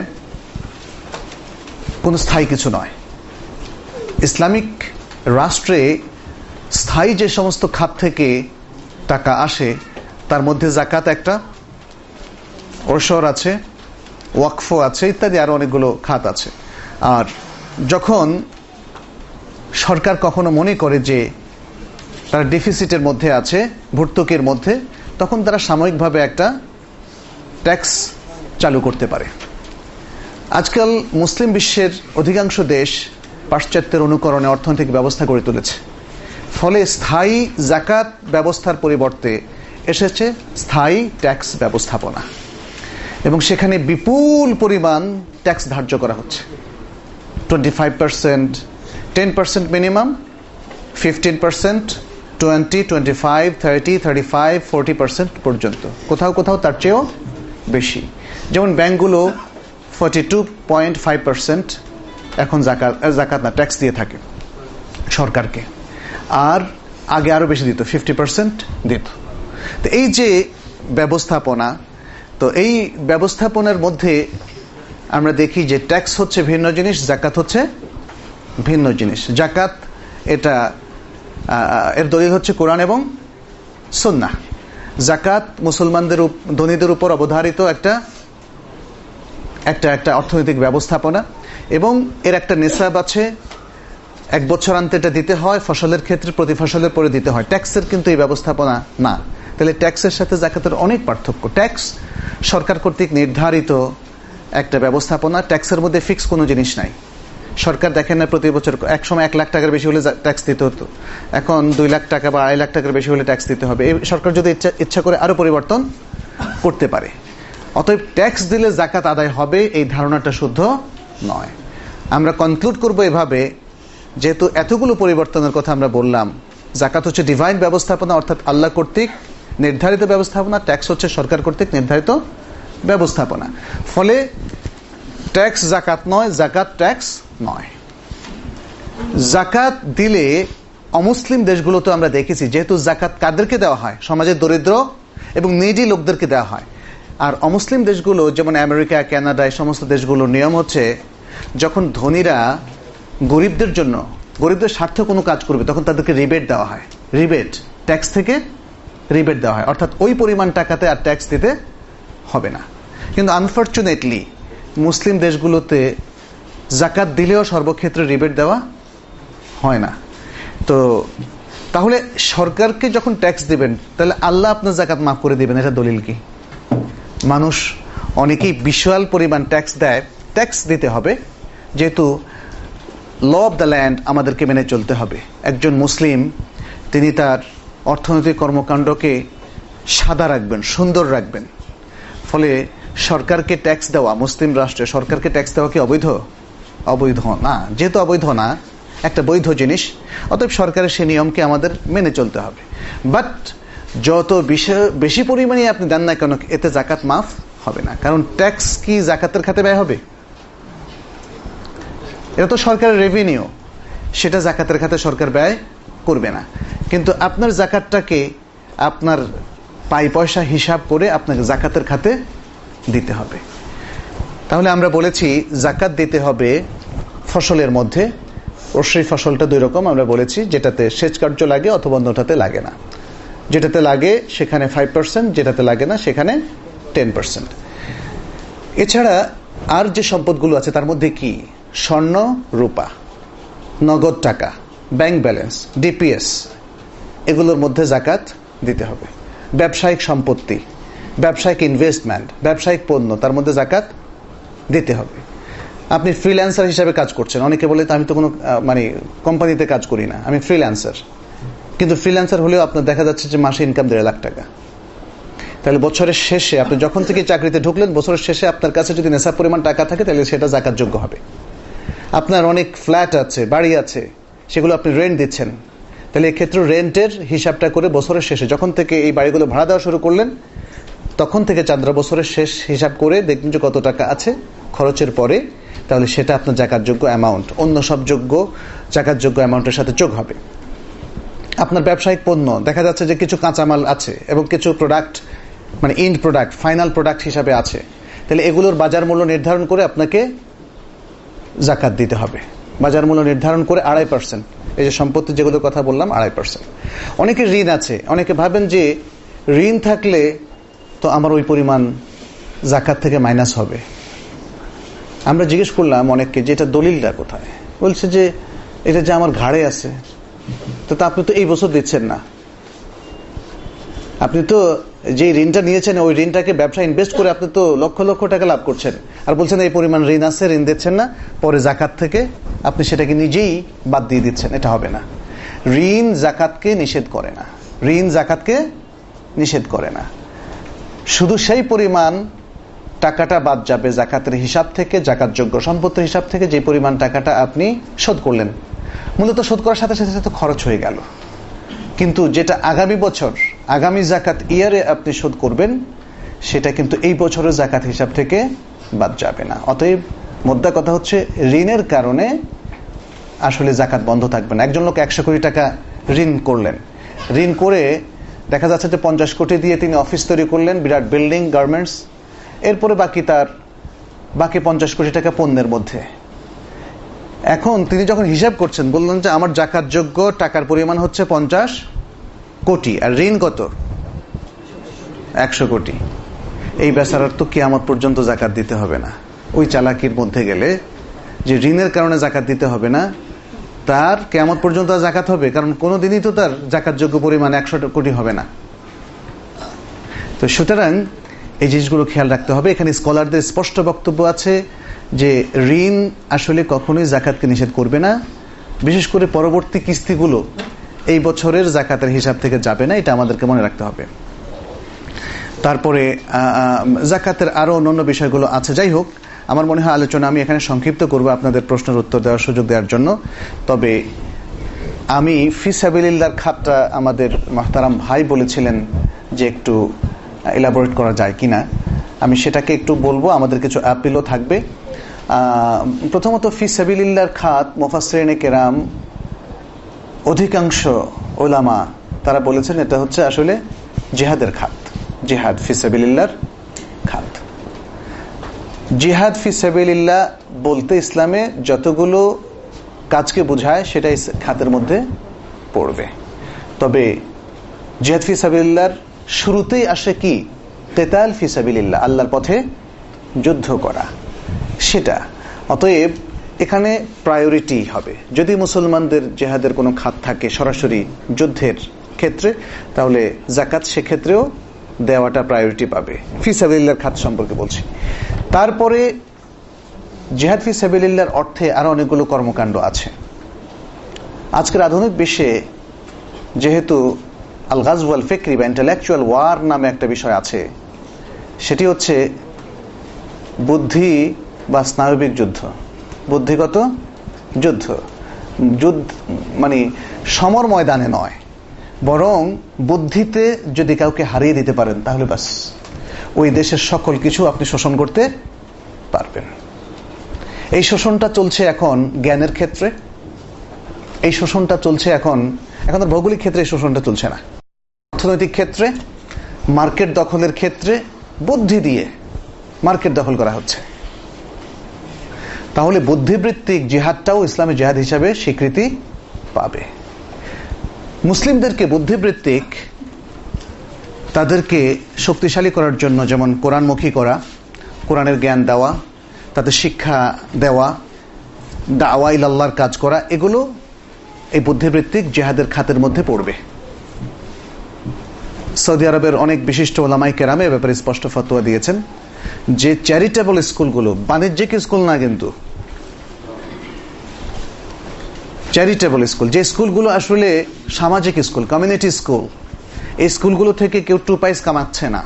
C: কোন স্থায়ী কিছু নয়। ইসলামিক রাষ্ট্রে স্থায়ী যে সমস্ত খাত থেকে টাকা আসে তার মধ্যে জাকাত একটা, ওরসর আছে, ওয়াকফ আছে, ইত্যাদি আরো অনেকগুলো খাত আছে। আর যখন সরকার কখনো মনে করে যে তারা ডেফিসিটের মধ্যে আছে, ভর্তুকির মধ্যে, তখন তারা সাময়িকভাবে একটা ট্যাক্স চালু করতে পারে। আজকাল মুসলিম বিশ্বের অধিকাংশ দেশ পাশ্চাত্যের অনুকরণে অর্থনৈতিক ব্যবস্থা গড়ে তুলেছে, ফলে স্থায়ী জাকাত ব্যবস্থার পরিবর্তে এসেছে স্থায়ী ট্যাক্স ব্যবস্থাপনা, এবং সেখানে বিপুল পরিমাণ ট্যাক্স ধার্য করা হচ্ছে। Twenty five percent, ten percent minimum, fifteen percent, twenty, twenty five, thirty, thirty five, forty percent পর্যন্ত, কোথাও কোথাও তার চেয়েও বেশি। যেমন ব্যাংকগুলো forty two point five percent এখন জাকাত জাকাত না ট্যাক্স দিয়ে থাকে সরকারকে, আর আগে আরো বেশি দিত, ফিফটি পার্সেন্ট দিত। তো এই যে ব্যবস্থাপনা, তো এই ব্যবস্থাপনার মধ্যে আমরা দেখি যে ট্যাক্স হচ্ছে ভিন্ন জিনিস, জাকাত হচ্ছে ভিন্ন জিনিস। জাকাত এটা এর দলিল হচ্ছে কোরআন এবং সুন্নাহ। জাকাত মুসলমানদের ধনীদের উপর অবধারিত একটা একটা একটা অর্থনৈতিক ব্যবস্থাপনা, এবং এর একটা নিসাব আছে, এক বছর আনতে এটা দিতে হয়, ফসলের ক্ষেত্রে প্রতি ফসলের পরে দিতে হয়। ট্যাক্সের কিন্তু এই ব্যবস্থাপনা না। তাহলে ট্যাক্সের সাথে জাকাতের অনেক পার্থক্য। ট্যাক্স সরকার কর্তৃক নির্ধারিত একটা ব্যবস্থাপনা, ট্যাক্সের মধ্যে ফিক্স কোনো জিনিস নাই। সরকার দেখেন না প্রতি বছর এক সময় এক লাখ টাকার বেশি হলে ট্যাক্স দিতে হতো, এখন দুই লাখ টাকা বা আড়াই লাখ টাকার বেশি হলে ট্যাক্স দিতে হবে। এই সরকার যদি ইচ্ছা ইচ্ছা করে আরো পরিবর্তন করতে পারে। অতএব ট্যাক্স দিলে জাকাত আদায় হবে এই ধারণাটা শুদ্ধ নয়। আমরা কনক্লুড করব এভাবে, যেহেতু এতগুলো পরিবর্তনের কথা আমরা বললাম, জাকাত হচ্ছে ডিভাইন ব্যবস্থাপনা, অর্থাৎ আল্লাহ কর্তৃক নির্ধারিত ব্যবস্থাপনা, ট্যাক্স হচ্ছে সরকার কর্তৃক নির্ধারিত ব্যবস্থাপনা। ফলে ট্যাক্স জাকাত নয়, জাকাত ট্যাক্স নয়। জাকাত দিলে অমুসলিম দেশগুলোতে আমরা দেখেছি, যেহেতু জাকাত কাদেরকে দেওয়া হয়, সমাজের দরিদ্র এবং নিডি লোকদেরকে দেওয়া হয়। আর অমুসলিম দেশগুলো যেমন আমেরিকা, কানাডা, এই সমস্ত দেশগুলোর নিয়ম হচ্ছে, যখন ধনীরা গরিবদের জন্য, গরিবদের স্বার্থে কোনো কাজ করবে, তখন তাদেরকে রিবেট দেওয়া হয়। রিবেট, ট্যাক্স থেকে রিবেট দেওয়া হয়, অর্থাৎ ওই পরিমাণ টাকাতে আর ট্যাক্স দিতে হবে না। কিন্তু আনফরচুনেটলি মুসলিম দেশগুলোতে জাকাত দিলেও সর্বক্ষেত্রে রিবেট দেওয়া হয় না। তো তাহলে সরকারকে যখন ট্যাক্স দিবেন, তাহলে আল্লাহ আপনার জাকাত মাফ করে দিবেন, এটা দলিল কি? মানুষ অনেকেই বিশাল পরিমাণ ট্যাক্স দেয়। ট্যাক্স দিতে হবে, যেহেতু ল অফ দ্য ল্যান্ড আমাদেরকে মেনে চলতে হবে। একজন মুসলিম তিনি তার অর্থনৈতিক কর্মকাণ্ডকে সাদা রাখবেন, সুন্দর রাখবেন। ফলে সরকারকে ট্যাক্স দেওয়া, মুসলিম রাষ্ট্রে সরকারকে ট্যাক্স দেওয়া কি অবৈধ? অবৈধ না। যেহেতু অবৈধ না, একটা বৈধ জিনিস, অতএব সরকারের সেই নিয়মকে আমাদের মেনে চলতে হবে। বাট যত বেশি পরিমাণে আপনি দেন না কেন, এতে জাকাত মাফ হবে না। কারণ ট্যাক্স কি জাকাতের খাতে ব্যয় হবে? এটা তো সরকারের রেভিনিউ, সেটা জাকাতের খাতে সরকার ব্যয় করবে না। কিন্তু আপনার জাকাতটাকে আপনার পাই পয়সা হিসাব করে আপনাকে জাকাতের খাতে দিতে হবে। তাহলে আমরা বলেছি জাকাত দিতে হবে ফসলের মধ্যে। অবশ্যই ফসলটা দুই রকম আমরা বলেছি, যেটাতে সেচ কার্য লাগে অথবা অন্যটাতে লাগে না। যেটাতে লাগে সেখানে ফাইভ পার্সেন্ট, যেটাতে লাগে না সেখানে টেন পার্সেন্ট। এছাড়া আর যে সম্পদগুলো আছে তার মধ্যে কি? স্বর্ণ, রূপা, নগদ টাকা, ব্যাংক ব্যালেন্স, ডিপিএস, এগুলোর মধ্যে জাকাত দিতে হবে। ব্যবসায়িক সম্পত্তি, ব্যবসায়িক ইনভেস্টমেন্ট, ব্যবসায়িক পণ্য, তার মধ্যে জাকাত দিতে হবে। আপনি ফ্রিল্যান্সার হিসাবে কাজ করছেন, অনেকে বলে আমি তো কোনো মানে কোম্পানিতে কাজ করি না, আমি ফ্রিল্যান্সার। কিন্তু ফ্রিল্যান্সার হলেও আপনার দেখা যাচ্ছে যে মাসে ইনকাম দেড় লাখ টাকা। তাহলে বছরের শেষে আপনি যখন থেকে চাকরিতে ঢুকলেন, বছরের শেষে আপনার কাছে যদি নেশাব পরিমাণ টাকা থাকে তাহলে সেটা জাকাতযোগ্য হবে। আপনার অনেক ফ্ল্যাট আছে, বাড়ি আছে, সেগুলো আপনি রেন্ট দিচ্ছেন, তাহলে এক্ষেত্রে রেন্টের হিসাবটা করে বছরের শেষে যখন থেকে এই বাড়িগুলো ভাড়া দেওয়া শুরু করলেন তখন থেকে চাঁদরা বছরের শেষ হিসাব করে দেখবেন যে কত টাকা আছে খরচের পরে, তাহলে সেটা আপনার জাকাতযোগ্য অ্যামাউন্ট অন্য সব যোগ্য জাকাতযোগ্য অ্যামাউন্টের সাথে যোগ হবে। আপনার ব্যবসায়িক পণ্য, দেখা যাচ্ছে যে কিছু কাঁচামাল আছে এবং কিছু প্রোডাক্ট মানে ইন্ড প্রোডাক্ট, ফাইনাল প্রোডাক্ট হিসাবে আছে, তাহলে এগুলোর বাজার মূল্য নির্ধারণ করে আপনাকে জাকাত দিতে হবে। বাজার মূল্য নির্ধারণ করে আড়াই পার্সেন্ট, এই যে সম্পত্তি যেগুলোর কথা বললাম আড়াই পার্সেন্ট। অনেকে ঋণ আছে, অনেকে ভাবেন যে ঋণ থাকলে তো আমার ওই পরিমাণ জাকাত থেকে মাইনাস হবে। আমরা জিজ্ঞেস করলাম অনেককে যে এটা দলিলটা কোথায়, বলছে যে এটা যে আমার ঘাড়ে আছে, তো আপনি তো এই বছর দিচ্ছেন না, আপনি তো যে ঋণটা নিয়েছেন ওই ঋণটাকে ব্যবসা ইনভেস্ট করে আপনি তো লক্ষ লক্ষ টাকা লাভ করছেন, আর বলছেন এই পরিমাণ ঋণ আছে, ঋণ দিচ্ছেন না, পরে জাকাত থেকে আপনি সেটাকে নিজেই বাদ দিয়ে দিচ্ছেন। এটা হবে না। ঋণ জাকাতকে নিষেধ করে না, ঋণ জাকাতকে নিষেধ করে না। শুধু সেই পরিমাণ টাকাটা বাদ যাবে জাকাতের হিসাব থেকে, জাকাতযোগ্য সম্পত্তির হিসাব থেকে, যে পরিমাণ টাকাটা আপনি শোধ করলেন। মূলত শোধ করার সাথে সাথে তো খরচ হয়ে গেল, কিন্তু যেটা আগামী বছর আগামী জাকাত ইয়ারে আপনি শোধ করবেন সেটা কিন্তু এই বছরের জাকাত হিসাব থেকে বাদ যাবে না। অতএব মোদ্দা কথা হচ্ছে ঋণের কারণে আসলে জাকাত বন্ধ থাকবে না। একজন লোক একশো কোটি টাকা ঋণ করলেন, ঋণ করে দেখা যাচ্ছে যে পঞ্চাশ কোটি দিয়ে তিনি অফিস তৈরি করলেন, বিরাট বিল্ডিং, গার্মেন্টস, এরপরে বাকি তার বাকি পঞ্চাশ কোটি টাকা পণ্যের মধ্যে। এখন তিনি যখন হিসাব করছেন বললেন যে আমার জাকাতযোগ্য টাকার পরিমাণ হচ্ছে পঞ্চাশ কোটি আর ঋণ কত? একশো কোটি। এই বেচারার তো কিয়ামত পর্যন্ত জাকাত দিতে হবে না। ওই চালাকির মধ্যে গেলে যে ঋণের কারণে জাকাত দিতে হবে না, তার কিয়ামত পর্যন্ত জাকাত হবে, কারণ কোনোদিনই তো তার জাকাতযোগ্য পরিমাণ একশো কোটি হবে না। তো সুতরাং এই জিনিসগুলো খেয়াল রাখতে হবে। এখানে স্কলারদের স্পষ্ট বক্তব্য আছে যে ঋণ আসলে কখনোই জাকাতকে নিষেধ করবে না, বিশেষ করে পরবর্তী কিস্তিগুলো এই বছরের জাকাতের হিসাব থেকে যাবে না, এটা আমাদেরকে মনে রাখতে হবে। তারপরে জাকাতের আরো অন্যান্য বিষয়গুলো আছে। যাই হোক, আমার মনে হয় আলোচনা আমি এখানে সংক্ষিপ্ত করব আপনাদের প্রশ্নের উত্তর দেওয়ার সুযোগ দেওয়ার জন্য। তবে আমি ফি সাবিলিল্লাহর খাতটা আমাদের মাহতারাম ভাই বলেছিলেন যে একটু এলাবোরেট করা যায় কিনা, আমি সেটাকে একটু বলবো। আমাদের কিছু আপিলও থাকবে। প্রথমত ফি সাবিলিল্লাহর খাত মুফাসসিরিনে কেরাম অধিকাংশ ওলামা তারা বলেছেন এটা হচ্ছে আসলে জিহাদের খাত, জিহাদ ফি সাবিলিল্লাহর খাত। জিহাদ ফি সাবিলিল্লাহ বলতে ইসলামে যতগুলো কাজকে বোঝায় সেটাই খাতের মধ্যে পড়বে। তবে জিহাদ ফি সাবিলিল্লাহর শুরুতেই আসে কি? কিতাল ফি সাবিলিল্লাহ, আল্লাহর পথে যুদ্ধ করা, সেটা। অতএব এখানে প্রায়োরিটি হবে। যদি মুসলমানদের জিহাদের কোনো খাত থাকে সরাসরি যুদ্ধের ক্ষেত্রে, তাহলে জাকাত সেক্ষেত্রেও দেওয়াটা প্রায়োরিটি পাবে। ফি সাবিলিল্লাহর খাত সম্পর্কে বলছি। তারপরে জিহাদ ফি সাবিলিল্লাহর অর্থে আরো অনেকগুলো কর্মকাণ্ড আছে। আজকের আধুনিক বিশ্বে যেহেতু আল গাজওয়াল ওয়াল ফিকরি বা ইন্টেলেকচুয়াল ওয়ার নামে একটা বিষয় আছে, সেটি হচ্ছে বুদ্ধি বা স্নায়বিক যুদ্ধ, বুদ্ধিগত যুদ্ধ। যুদ্ধ মানে সমর ময়দানে নয়, বরং বুদ্ধিতে যদি কাউকে হারিয়ে দিতে পারেন তাহলে বাস ওই দেশের সকল কিছু আপনি শোষণ করতে পারবেন। এই শোষণটা চলছে এখন জ্ঞানের ক্ষেত্রে, এই শোষণটা চলছে এখন এখন ভৌগোলিক ক্ষেত্রে এই শোষণটা চলছে না, অর্থনৈতিক ক্ষেত্রে, মার্কেট দখলের ক্ষেত্রে বুদ্ধি দিয়ে মার্কেট দখল করা হচ্ছে। তাহলে বুদ্ধিবৃত্তিক জিহাদটাও ইসলামী জিহাদ হিসাবে স্বীকৃতি পাবে। মুসলিমদেরকে বুদ্ধিবৃত্তিক তাদেরকে শক্তিশালী করার জন্য যেমন কোরআনমুখী করা, কোরআনের জ্ঞান দেওয়া, তাদের শিক্ষা দেওয়া, দাওয়া ইলা আল্লাহর কাজ করা, এগুলো এই বুদ্ধিবৃত্তিক জিহাদের খাতের মধ্যে পড়বে। সৌদি আরবের অনেক বিশিষ্ট ওলামায়ে কেরাম এ ব্যাপারে স্পষ্ট ফতোয়া দিয়েছেন যে চ্যারিটেবল স্কুলগুলো, বাণিজ্যিক স্কুল না, কিন্তু চ্যারিটেবল স্কুল, যে স্কুলগুলো আসলে সামাজিক স্কুল, কমিউনিটি স্কুল, এই স্কুলগুলো থেকে কেউ টু পাইস কামাচ্ছে না,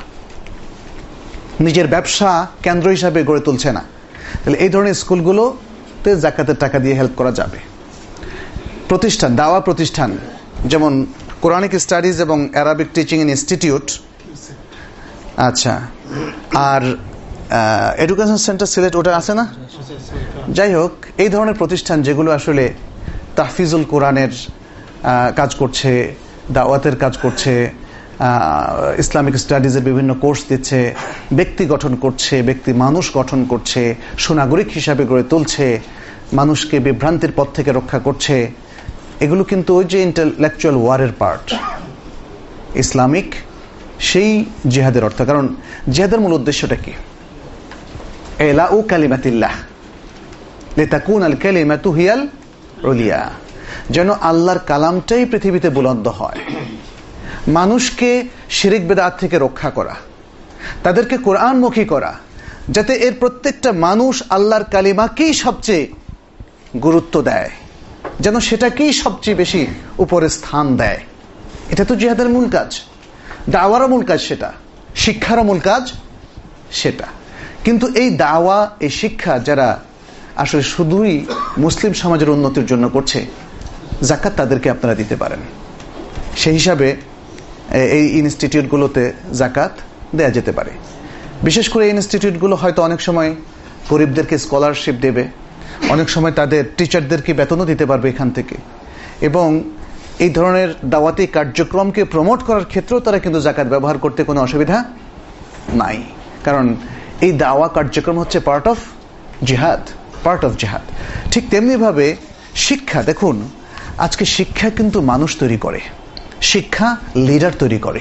C: নিজের ব্যবসা কেন্দ্র হিসাবে গড়ে তুলছে না, তাহলে এই ধরনের স্কুলগুলোতে যাকাতের টাকা দিয়ে হেল্প করা যাবে। প্রতিষ্ঠান, দাওয়া প্রতিষ্ঠান যেমন কোরআনিক স্টাডিজ এবং অ্যারাবিক টিচিং ইনস্টিটিউট, আচ্ছা, আর এডুকেশন সেন্টার সিলেট ওটা আছে না, যাই হোক, এই ধরনের প্রতিষ্ঠান যেগুলো আসলে তাহফিজুল কোরআনের কাজ করছে, দাওয়াতের কাজ করছে, ইসলামিক স্টাডিজের বিভিন্ন কোর্স দিচ্ছে, ব্যক্তি গঠন করছে, ব্যক্তি মানুষ গঠন করছে, সুনাগরিক হিসাবে গড়ে তুলছে, মানুষকে বিভ্রান্তির পথ থেকে রক্ষা করছে, এগুলো কিন্তু ওই যে ইন্টেলেকচুয়াল ওয়ারের পার্ট, ইসলামিক সেই জিহাদের অর্থ। কারণ জিহাদের মূল উদ্দেশ্যটা কি? ইলাউ কালিমাতিল্লাহ লিতাকুনাল কালিমাতু হিয়াল উলিয়া, যেন আল্লাহর কালামটাই পৃথিবীতে বুলন্দ হয়। মানুষকে শিরিক বিদআত থেকে রক্ষা করা, তাদেরকে কোরআনমুখী করা, যাতে এর প্রত্যেকটা মানুষ আল্লাহর কালিমাকেই সবচেয়ে গুরুত্ব দেয়, যেন সেটাকেই সবচেয়ে বেশি উপরে স্থান দেয়। এটা তো জিহাদের মূল কাজ, দাওয়ারও মূল কাজ সেটা, শিক্ষারও মূল কাজ সেটা। কিন্তু এই দাওয়া, এই শিক্ষা যারা আসলে শুধুই মুসলিম সমাজের উন্নতির জন্য করছে, যাকাত তাদেরকে আপনারা দিতে পারেন। সেই হিসাবে এই ইনস্টিটিউটগুলোতে যাকাত দেয়া যেতে পারে। বিশেষ করে এই ইনস্টিটিউটগুলো হয়তো অনেক সময় গরিবদেরকে স্কলারশিপ দেবে, অনেক সময় তাদের টিচারদেরকে বেতনও দিতে পারবে এখান থেকে, এবং এই ধরনের দাওয়াতি কার্যক্রমকে প্রমোট করার ক্ষেত্রেও তারা কিন্তু যাকাত ব্যবহার করতে কোনো অসুবিধা নাই। কারণ এই দাওয়া কার্যক্রম হচ্ছে পার্ট অফ জিহাদ, পার্ট অফ জিহাদ। ঠিক তেমনিভাবে শিক্ষা, দেখুন আজকে শিক্ষা কিন্তু মানুষ তৈরি করে, শিক্ষা লিডার তৈরি করে।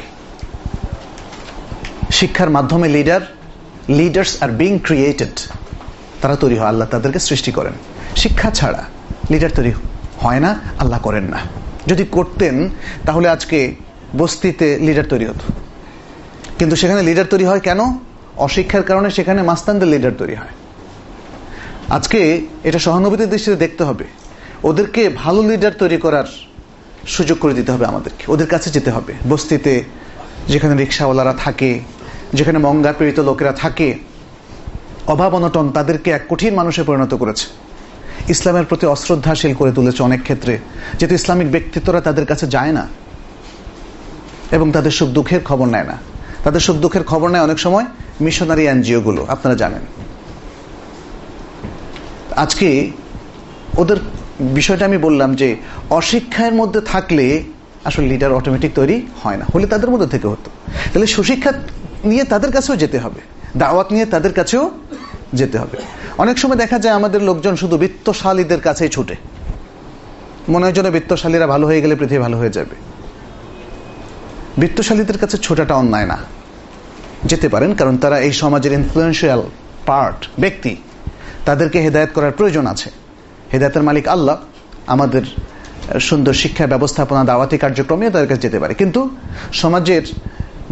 C: শিক্ষার মাধ্যমে leader leaders are being created, তারা তৈরি হয়, আল্লাহ তাদেরকে সৃষ্টি করেন। শিক্ষা ছাড়া লিডার তৈরি হয় না, আল্লাহ করেন না। যদি করতেন তাহলে আজকে বস্তিতে লিডার তৈরি হতো, কিন্তু সেখানে লিডার তৈরি হয় কেন? অশিক্ষার কারণে সেখানে মাস্তানদের লিডার তৈরি হয়। আজকে এটা সহানুভূতির দৃষ্টিতে দেখতে হবে, ওদেরকে ভালো লিডার তৈরি করার সুযোগ করে দিতে হবে আমাদেরকে, ওদের কাছে যেতে হবে। বস্তিতে যেখানে রিক্সাওয়ালারা থাকে, যেখানে মঙ্গা পীড়িত লোকেরা থাকে, অভাব অনটন তাদেরকে এক কঠিন মানুষে পরিণত করেছে, ইসলামের প্রতি অশ্রদ্ধাশীল করে তুলেছে অনেক ক্ষেত্রে, যেহেতু ইসলামিক ব্যক্তিত্বরা তাদের কাছে যায় না এবং তাদের সুখ দুঃখের খবর নেয় না। তাদের সুখ দুঃখের খবর নেয় অনেক সময় মিশনারি এনজিও গুলো, আপনারা জানেন। আজকে ওদের বিষয়টা আমি বললাম যে অশিক্ষার মধ্যে থাকলে আসলে লিডার অটোমেটিক তৈরি হয় না, হলে তাদের মধ্যে থেকে হতো। তাহলে সুশিক্ষা নিয়ে তাদের কাছেও যেতে হবে, দাওয়াত নিয়ে তাদের কাছেও যেতে হবে। অনেক সময় দেখা যায় আমাদের লোকজন শুধু বিত্তশালীদের কাছেই ছুটে, মনে হয় যেন বিত্তশালীরা ভালো হয়ে গেলে পৃথিবী ভালো হয়ে যাবে। বিত্তশালীদের কাছে ছোটাটা অন্যায় না, যেতে পারেন, কারণ তারা এই সমাজের ইনফ্লুয়েন্সিয়াল পার্ট, ব্যক্তি, তাদেরকে হেদায়েত করার প্রয়োজন আছে। হেদায়েতের মালিক আল্লাহ। আমাদের সুন্দর শিক্ষা ব্যবস্থাপনা, দাওয়াতি কার্যক্রমে তাদের কাছে যেতে পারে, কিন্তু সমাজের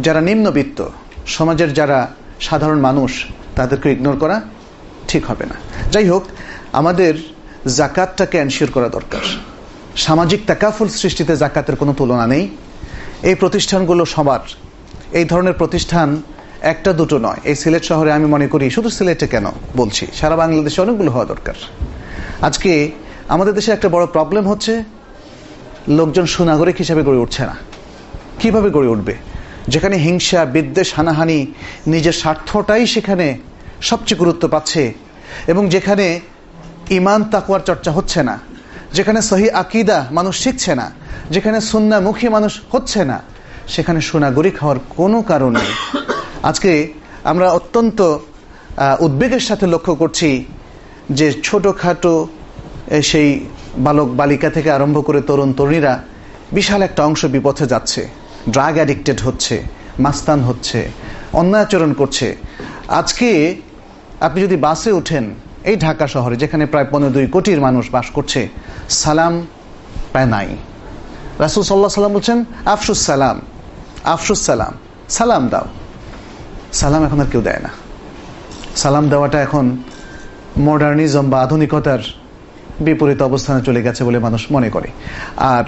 C: যারা নিম্নবিত্ত, সমাজের যারা সাধারণ মানুষ, তাদেরকে ইগনোর করা ঠিক হবে না। যাই হোক, আমাদের জাকাতটাকে এনশিওর করা দরকার। সামাজিক তাকাফুল সৃষ্টিতে জাকাতের কোনো তুলনা নেই। এই প্রতিষ্ঠানগুলো সবার, এই ধরনের প্রতিষ্ঠান একটা দুটো নয়। এই সিলেট শহরে আমি মনে করি, শুধু সিলেটে কেন বলছি, সারা বাংলাদেশে অনেকগুলো হওয়া দরকার। আজকে আমাদের দেশে একটা বড় প্রবলেম হচ্ছে, লোকজন সুনাগরিক হিসাবে গড়ে উঠছে না। কিভাবে গড়ে উঠবে? যেখানে হিংসা, বিদ্বেষ, হানাহানি, নিজের স্বার্থটাই সেখানে সবচেয়ে গুরুত্ব পাচ্ছে, এবং যেখানে ঈমান তাকওয়ার চর্চা হচ্ছে না, যেখানে সহি আকীদা মানুষ শিখছে না, যেখানে সুন্নাহমুখী মানুষ হচ্ছে না, সেখানে সুনাগরিক হওয়ার কোনো কারণ নেই। আজকে আমরা অত্যন্ত উদ্বেগের সাথে লক্ষ্য করছি যে ছোটখাটো সেই বালক বালিকা থেকে আরম্ভ করে তরুণ তরুণীরা বিশাল একটা অংশ বিপথে যাচ্ছে, ড্রাগ অ্যাডিক্টেড হচ্ছে, মাস্তান হচ্ছে, অন্যায়াচরণ করছে। আজকে আপনি যদি বাসে উঠেন, এই ঢাকা শহরে যেখানে প্রায় পনেরো দুই কোটির মানুষ বাস করছে, সালাম প্রায় নাই। রাসূল সাল্লাল্লাহু আলাইহি ওয়াসাল্লাম বলছেন, আফশুস সালাম, আফশুস সালাম, সালাম দাও। সালাম এখন আর কেউ দেয় না। সালাম দেওয়াটা এখন মডার্নিজম বা আধুনিকতার বিপরীত অবস্থানে চলে গেছে বলে মানুষ মনে করে। আর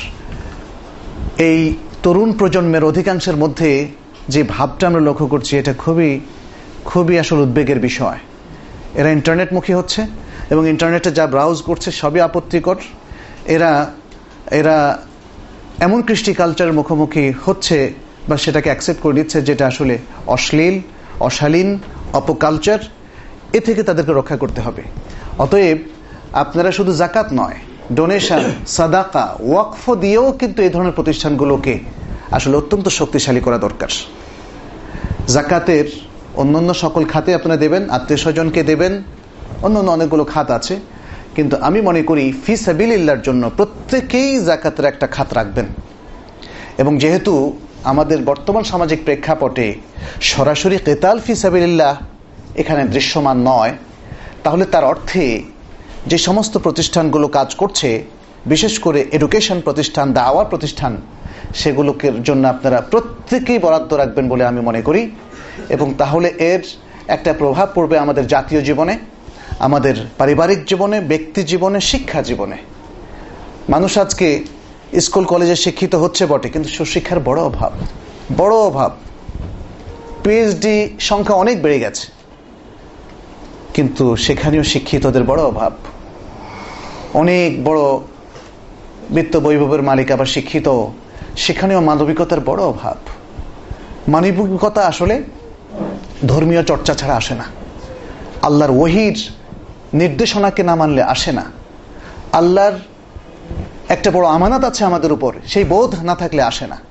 C: এই তরুণ প্রজন্মের অধিকাংশের মধ্যে যে ভাবটা আমরা লক্ষ্য করছি, এটা খুবই খুবই আসলে উদ্বেগের বিষয়। এরা ইন্টারনেটমুখী হচ্ছে এবং ইন্টারনেটে যা ব্রাউজ করছে সবই আপত্তিকর। এরা এরা এমন কৃষ্টি কালচারের মুখোমুখি হচ্ছে বা সেটাকে অ্যাকসেপ্ট করে দিচ্ছে যেটা আসলে অশ্লীল, অশালীন, অপকালচার। এ থেকে তাদেরকে রক্ষা করতে হবে। অতএব আপনারা শুধু জাকাত নয়, ডোনেশন, সাদাকা, ওয়াকফ দিয়েও কিন্তু এই ধরনের প্রতিষ্ঠানগুলোকে আসলে অত্যন্ত শক্তিশালী করা দরকার। জাকাতের অন্যান্য সকল খাতে আপনারা দেবেন, আত্মীয় স্বজনকে দেবেন, অন্যান্য অনেকগুলো খাত আছে, কিন্তু আমি মনে করি ফি সাবিলিল্লাহর জন্য প্রত্যেকেই জাকাতের একটা খাত রাখবেন। এবং যেহেতু আমাদের বর্তমান সামাজিক প্রেক্ষাপটে সরাসরি কিতাল ফি সাবিলিল্লাহ এখানে দৃশ্যমান নয়, তাহলে তার অর্থে যে সমস্ত প্রতিষ্ঠানগুলো কাজ করছে, বিশেষ করে এডুকেশন প্রতিষ্ঠান, দাওয়া প্রতিষ্ঠান, সেগুলোকে জন্য আপনারা প্রত্যেকেই বরাদ্দ রাখবেন বলে আমি মনে করি। এবং তাহলে এর একটা প্রভাব পড়বে আমাদের জাতীয় জীবনে, আমাদের পারিবারিক জীবনে, ব্যক্তি জীবনে, শিক্ষা জীবনে। মানুষ আজকে স্কুল কলেজে শিক্ষিত হচ্ছে বটে, কিন্তু সুশিক্ষার বড় অভাব, বড় অভাব। পিএইচডি সংখ্যা অনেক বেড়ে গেছে, কিন্তু সেখানেও শিক্ষিতদের বড় অভাব। অনেক বড় বিত্ত বৈভবের মালিক আবার শিক্ষিত, সেখানেও মানবিকতার বড় অভাব। মানবিকতা আসলে ধর্মীয় চর্চা ছাড়া আসে না। আল্লাহর ওহীর নির্দেশনাকে না মানলে আসে না। আল্লাহর একটা বড় আমানত আছে আমাদের উপর, সেই বোধ না থাকলে আসে না।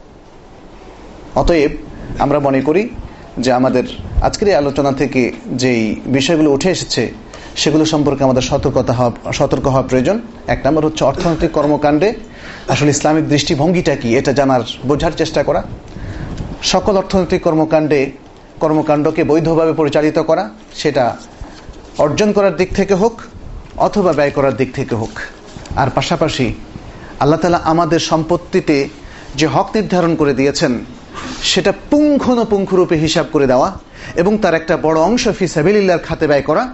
C: অতএব আমরা মনে করি যে আমাদের আজকের এই আলোচনা থেকে যেই বিষয়গুলো উঠে এসেছে সেগুলো সম্পর্কে আমাদের সতর্কতা হওয়া সতর্ক হওয়া প্রয়োজন। এক নম্বর হচ্ছে অর্থনৈতিক কর্মকাণ্ডে আসলে ইসলামিক দৃষ্টিভঙ্গিটা কি, এটা জানার, বোঝার চেষ্টা করা। সকল অর্থনৈতিক কর্মকাণ্ডে কর্মকাণ্ডকে বৈধভাবে পরিচালিত করা, সেটা অর্জন করার দিক থেকে হোক অথবা ব্যয় করার দিক থেকে হোক। আর পাশাপাশি আল্লাহ তাআলা আমাদের সম্পত্তিতে যে হক নির্ধারণ করে দিয়েছেন সেটা পুঙ্খানুপুঙ্খরূপে হিসাব করে দেওয়া এবং তার একটা বড় অংশ ফি সাবিলিল্লাহর খাতে ব্যয় করা,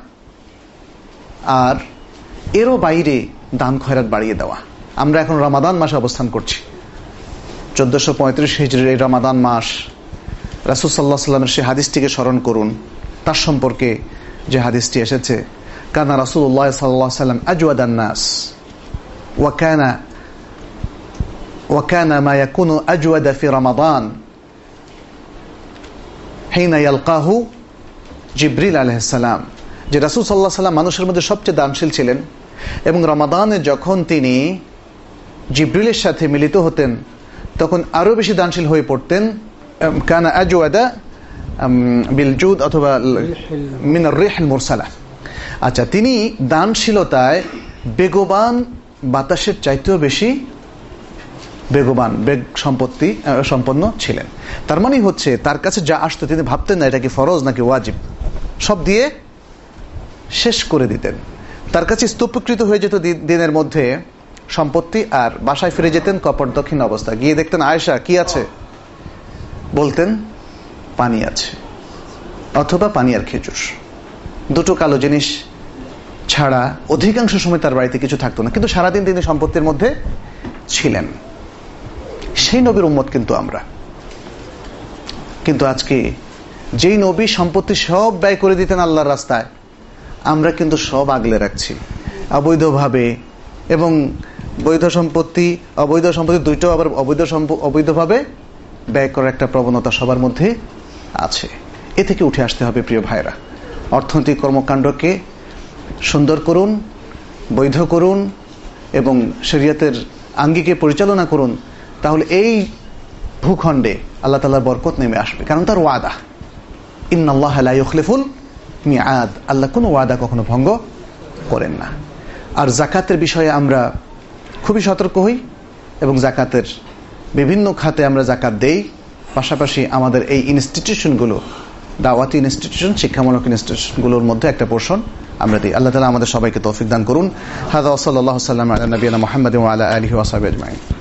C: আর এরও বাইরে দান খয়রাত বাড়িয়ে দেওয়া। আমরা এখন রমাদান মাসে অবস্থান করছি, চোদ্দশো পঁয়ত্রিশ হিজরির এই রমাদান মাস। রাসূল সাল্লাল্লাহু আলাইহি ওয়াসাল্লামের সেই হাদিসটিকে স্মরণ করুন। তার সম্পর্কে যে হাদিসটি এসেছে, কানা রাসূলুল্লাহ সাল্লাল্লাহু আলাইহি ওয়াসাল্লাম আজওয়াদান নাস ওয়া কানা ওয়া কানা মা ইয়াকুনু আজওয়াদা ফি রমাদান হিনা ইয়ালকাহু জিবরিল আলাইহিস সালাম। যে রাসূল সাল্লাল্লাহু আলাইহি ওয়াসাল্লাম মানুষের মধ্যে সবচেয়ে দানশীল ছিলেন এবং রমাদানে যখন তিনি জিবরিলের সাথে মিলিত হতেন তখন আরো বেশি দানশীল হয়ে পড়তেন। কানা আজওয়াদা বিল জুদ অথবা মিনার রিহিল মুরসালা। আচ্ছা, তিনি দানশীলতায় বেগবান বাতাসের চাইতেও বেশি বেগবান, বেগ সম্পত্তি সম্পন্ন ছিলেন। তার মানে হচ্ছে তার কাছে যা আসতো তিনি ভাবতেন না এটা কি ফরজ নাকি ওয়াজিব, সব দিয়ে শেষ করে দিতেন। তার কাছে স্তূপকৃত হয়ে যেত দিনের মধ্যে সম্পত্তি, আর বাসায় ফিরে যেতেন কপট দক্ষিণ অবস্থা। গিয়ে দেখতেন আয়েশা কি আছে, বলতেন পানি আছে, অথবা পানি আর খেজুর, দুটো কালো জিনিস ছাড়া অধিকাংশ সময় তার বাড়িতে কিছু থাকতো না, কিন্তু সারাদিন তিনি সম্পত্তির মধ্যে ছিলেন। সেই নবীর উম্মত কিন্তু আমরা। কিন্তু আজকে যেই নবী সম্পত্তি সব ব্যয় করে দিতেন আল্লাহর রাস্তায়, আমরা কিন্তু সব আগলে রাখছি অবৈধভাবে, এবং বৈধ সম্পত্তি অবৈধ সম্পত্তি দুইটাও আবার অবৈধ অবৈধভাবে ব্যয় করার একটা প্রবণতা সবার মধ্যে আছে। এ থেকে উঠে আসতে হবে প্রিয় ভাইরা। অর্থনৈতিক কর্মকাণ্ডকে সুন্দর করুন, বৈধ করুন এবং শরীয়তের আঙ্গিকে পরিচালনা করুন, তাহলে এই ভূখণ্ডে আল্লাহ তাআলার বরকত নেমে আসবে। কারণ তার ওয়াদা, ইন্নাল্লাহ লা ইউখলিফুল মিআদ, আল্লাহ কোনো ওয়াদা কখনো ভঙ্গ করেন না। আর যাকাতের বিষয়ে আমরা খুবই সতর্ক হই এবং যাকাতের বিভিন্ন খাতে আমরা যাকাত দেই, পাশাপাশি আমাদের এই ইনস্টিটিউশনগুলো, দাওয়াতি ইনস্টিটিউশন, শিক্ষামূলক ইনস্টিটিউশনগুলোর মধ্যে একটা পোর্শন আমরা দিই। আল্লাহ তাআলা আমাদের সবাইকে তৌফিক দান করুন। হাযা ওয়া সাল্লাল্লাহু আলা নবিয়িনা মুহাম্মাদিন ওয়া আলা আলিহি ওয়া সাহবিহি আজমাইন।